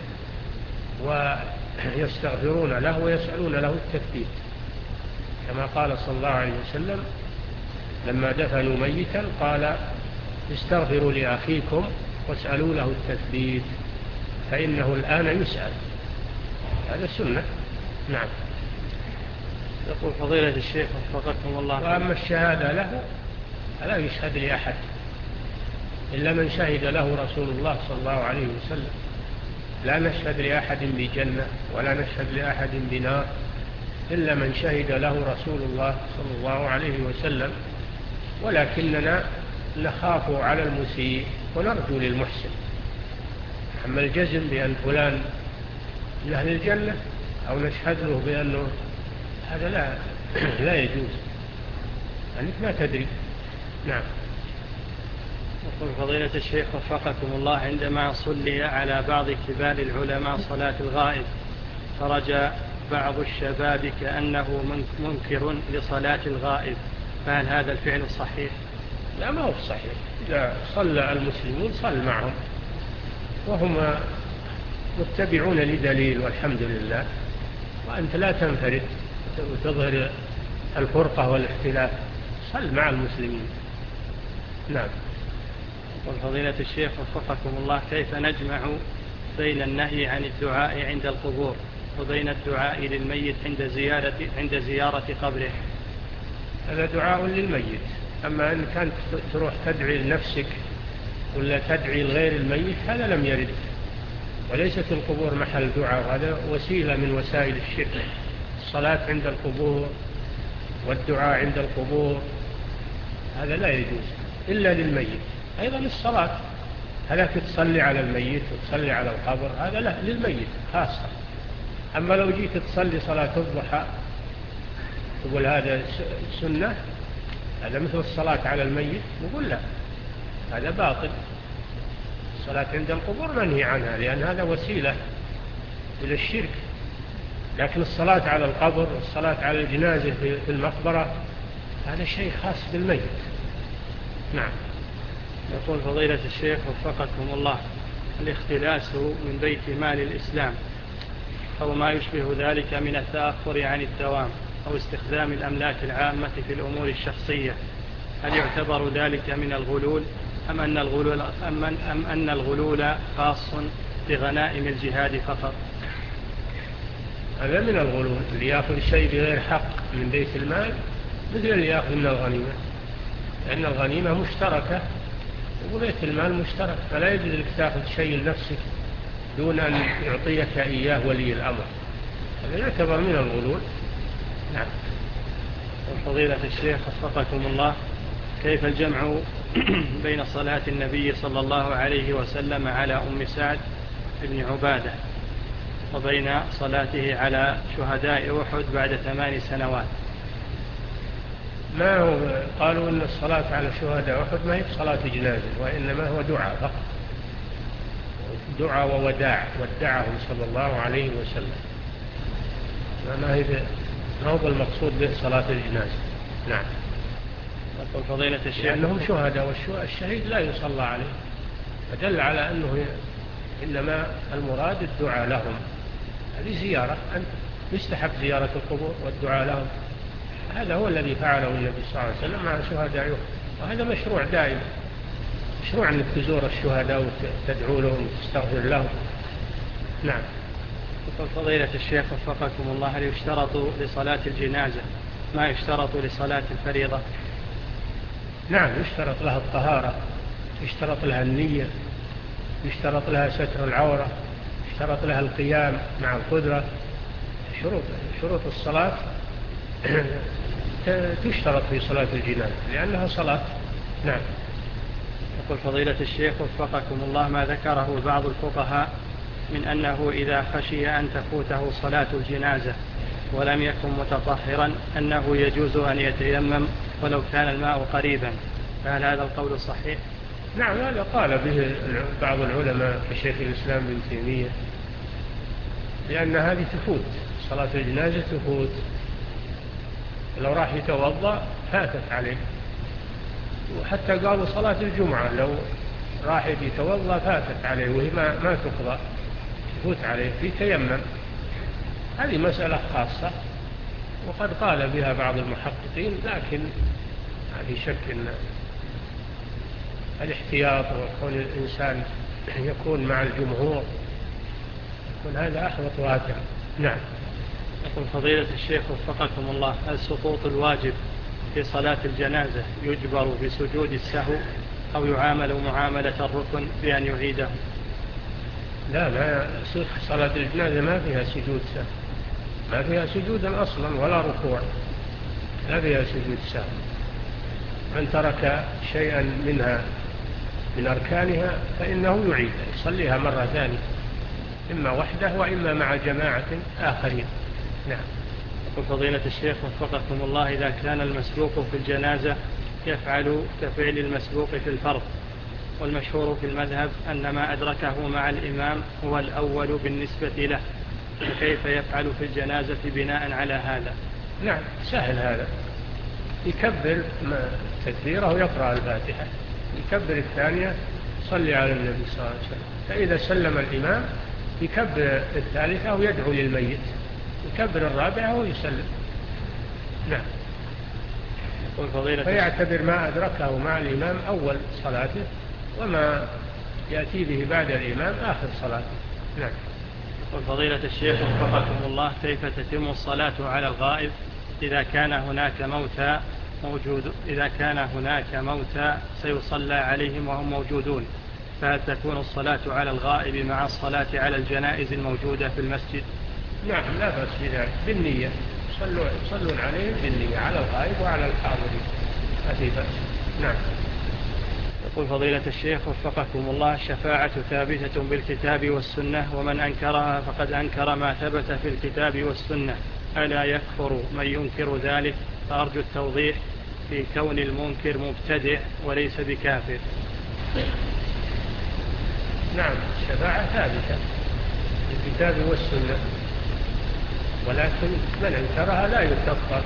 ويستغفرون له ويسألون له التثبيت، كما قال صلى الله عليه وسلم لما دفنوا ميتا قال استغفروا لأخيكم واسألوا له التثبيت فإنه الآن يسأل. هذا سنة. نعم. يقول فضيلة الشيخ وفقكم الله، وأما الشهادة له فلا يشهد لأحد إلا من شهد له رسول الله صلى الله عليه وسلم، لا نشهد لأحد بجنة ولا نشهد لأحد بنار إلا من شهد له رسول الله صلى الله عليه وسلم، ولكننا نخاف على المسيء ونرجو للمحسن. أما الجزم بأن فلان من أهل الجنة أو نشهد له بأنه هذا لا لا يجوز، أنك ما تدري. نعم. يقول فضيلة الشيخ وفقكم الله، عندما صلي على بعض كبار العلماء صلاة الغائب خرج بعض الشباب كأنه منكر لصلاة الغائب، فهل هذا الفعل صحيح؟ لا، ما هو صحيح. إذا صلى المسلمون صل معهم وهم متبعون لدليل والحمد لله، وأنت لا تنفرد وتظهر الفرقة والاختلاف، صل مع المسلمين. نعم. والفضيلة الشيخ وفقكم الله، كيف نجمع بين النهي عن الدعاء عند القبور وبين الدعاء للميت عند زيارة, عند زيارة قبره؟ هذا دعاء للميت. أما أن كانت تروح تدعي لنفسك ولا تدعي لغير الميت هذا لم يرد، وليست القبور محل دعاء، هذا وسيلة من وسائل الشرك. الصلاة عند القبور والدعاء عند القبور هذا لا يجوز إلا للميت. أيضا الصلاة، هلاك تصلي على الميت وتصلي على القبر هذا لا للميت خاصة. أما لو جيت تصلي صلاة الضحى تقول هذا سنة، هذا مثل الصلاة على الميت، نقول لا، هذا باطل. الصلاة عند القبور منهي عنها لأن هذا وسيلة إلى الشرك، لكن الصلاة على القبر والصلاة على الجنازة في المقبرة هذا شيء خاص بالميت. نعم. يقول فضيلة الشيخ وفقكم الله، الاختلاس من بيت مال الإسلام أو ما يشبه ذلك من التأخر عن الدوام أو استخدام الأملاك العامة في الأمور الشخصية، هل يعتبر ذلك من الغلول أم أن الغلول, أم أم أن الغلول خاص بغنائم الجهاد فقط؟ هذا من الغلول، اللي يأخذ شيء بغير حق من بيت المال مثل اللي يأخذ من الغنيمة، لأن الغنيمة مشتركة وبيت المال مشترك، فلا يجوز لك تأخذ شيء لنفسك دون أن يعطيك إياه ولي الأمر، هذا يعتبر من الغلول. نعم. وفضيلة الشيخ وفقكم الله، كيف الجمع بين صلاة النبي صلى الله عليه وسلم على أم سعد بن عبادة وبين صلاته على شهداء أحد بعد ثمان سنوات؟ ما هو قالوا أن الصلاة على شهداء أحد ما هي صلاة جنازة، وإنما هو دعاء فقط، دعاء ووداع، ودعهم صلى الله عليه وسلم، ما هي ما هو المقصود به صلاة الجنازة. نعم. يقول فضيلة الشيخ لأنهم شهداء والشهيد لا يصلى عليه، فدل على أنه إنما المراد الدعاء لهم، هذه زيارة، أنت يستحب زيارة القبور والدعاء لهم، هذا هو الذي فعله النبي صلى الله عليه وسلم مع شهداء، وهذا مشروع دائم، مشروع أنك تزور الشهداء وتدعو لهم وتستغفر لهم. نعم. يقول فضيلة الشيخ وفقكم الله، هل يشترط لصلاة الجنازة ما يشترط لصلاة الفريضة؟ نعم، يشترط لها الطهارة، يشترط لها النية، يشترط لها ستر العورة، يشترط لها القيام مع القدرة، شروط شروط الصلاة تشترط في صلاة الجنازة لأنها صلاة. نعم. يقول فضيلة الشيخ وفقكم الله، ما ذكره بعض الفقهاء من أنه إذا خشي أن تفوته صلاة الجنازة ولم يكن متطهرا أنه يجوز أن يتيمم ولو كان الماء قريبا، فهل هذا القول صحيح؟ نعم، هذا قال به بعض العلماء كشيخ الإسلام ابن تيمية، لأن هذه تفوت، صلاة الجنازة تفوت، لو راح يتوضأ فاتت عليه، وحتى قالوا صلاة الجمعة لو راح يتوضأ فاتت عليه وهي ما, ما تقضى، تفوت عليه في تيمم، هذه مسألة خاصة وقد قال بها بعض المحققين، لكن ما في شك أن الاحتياط وكون الإنسان يكون مع الجمهور يكون هذا أحوط وأتم. نعم. يقول فضيلة الشيخ وفقكم الله، هل سقوط الواجب في صلاة الجنازة يجبر بسجود السهو أو يعامل معاملة الركن بأن يعيده؟ لا، ما صلاة الجنازة ما فيها سجود سهو، ما فيها سجود أصلا ولا ركوع، لا فيها سجود سهو. من ترك شيئا منها من أركانها فإنه يعيدها يصليها مرة ثانية، إما وحده وإما مع جماعة آخرين. نعم. يقول فضيلة الشيخ وفقكم الله: إذا كان المسبوق في الجنازة يفعل كفعل المسبوق في الفرض، والمشهور في المذهب أن ما أدركه مع الإمام هو الأول بالنسبة له، فكيف يفعل في الجنازة بناء على هذا؟ نعم سهل هذا، يكبر تكبيره ويقرأ الفاتحة، يكبر الثانية صلي على النبي صلى الله عليه وسلم، فإذا سلم الإمام يكبر الثالثة ويدعو للميت، يكبر الرابعة ويسلم. نعم. فيعتبر ما أدركه مع الإمام أول صلاته، وما يأتي به بعد الإمام آخر صلاته. نعم. وفضيلة الشيخ وفقكم الله: كيف تتم الصلاة على الغائب إذا كان هناك موتى موجود إذا كان هناك موتى سيصلى عليهم وهم موجودون، فهل تكون الصلاة على الغائب مع الصلاة على الجنائز الموجودة في المسجد؟ نعم لا بأس بذلك، بالنية، صلوا صلوا عليهم بالنية على الغائب وعلى الحاضرين، ما في بأس. نعم. يقول فضيلة الشيخ وفقكم الله: الشفاعة ثابتة بالكتاب والسنة، ومن أنكرها فقد أنكر ما ثبت في الكتاب والسنة، ألا يكفر من ينكر ذلك؟ فأرجو التوضيح في كون المنكر مبتدع وليس بكافر. نعم الشفاعة ثابتة بالكتاب والسنة، ولكن من أنكرها لا يكفر،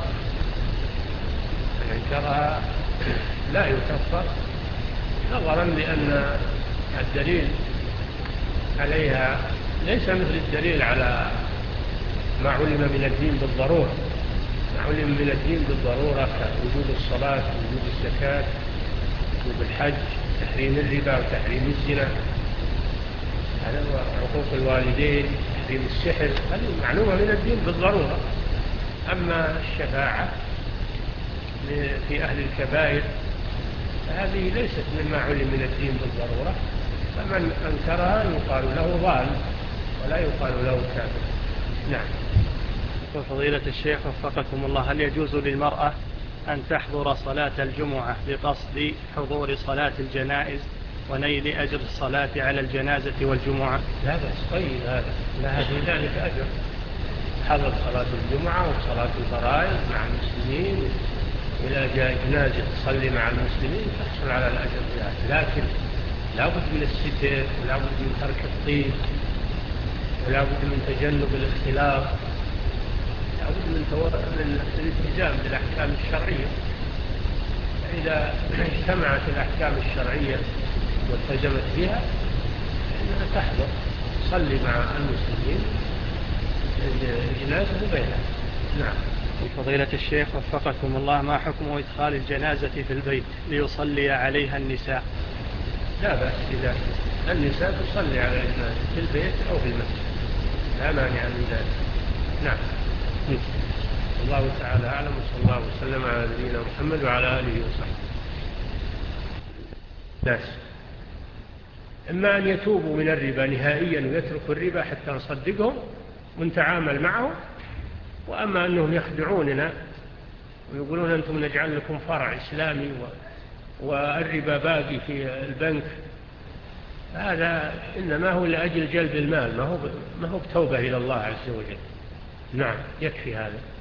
من أنكرها لا يكفر نظرا لأن الدليل عليها ليس مثل الدليل على ما علم من الدين بالضرورة. ما علم من الدين بالضرورة كوجوب الصلاة ووجوب الزكاة ووجوب الحج، تحريم الربا وتحريم الزنا، هذا هو عقوق الوالدين، تحريم السحر، هذه معلومة من الدين بالضرورة. أما الشفاعة في أهل الكبائر هذه ليست مما علم من الدين بالضرورة، فمن أنكرها يقال له ضال ولا يقال له كافر. نعم. وفضيلة الشيخ وفقكم الله: هل يجوز للمرأة أن تحضر صلاة الجمعة بقصد حضور صلاة الجنائز ونيل أجر الصلاة على الجنازة والجمعة؟ لا بأس، طيب هذا لها في ذلك أجر، حضر صلاة الجمعة وصلاة الفرائض مع المسلمين، إذا جاء جنازة تصلي مع المسلمين تحصل على الأجر بهذا، لكن لا بد من الستر ولا بد من ترك الطيب ولا بد من تجنب الاختلاط، لا بد من, من الالتزام بالأحكام الشرعية. فإذا اجتمعت الأحكام الشرعية والتزمت بها فإنها تحضر تصلي مع المسلمين الجنازة بينها. نعم. فضيلة الشيخ وفقكم الله: ما حكم إدخال الجنازة في البيت ليصلي عليها النساء؟ لا بأس بذلك، النساء تصلي على الجنازة في البيت أو في المسجد، لا مانع من ذلك. نعم. الله تعالى أعلم، وصلى الله وسلم على نبينا محمد وعلى آله وصحبه. ناس إما أن يتوبوا من الربا نهائيا ويتركوا الربا حتى نصدقهم ونتعامل معهم، وأما أنهم يخدعوننا ويقولون أنتم نجعل لكم فرع إسلامي والربا باقي في البنك، هذا إنما هو لأجل جلب المال، ما هو ما هو بتوبة إلى الله عز وجل. نعم يكفي هذا.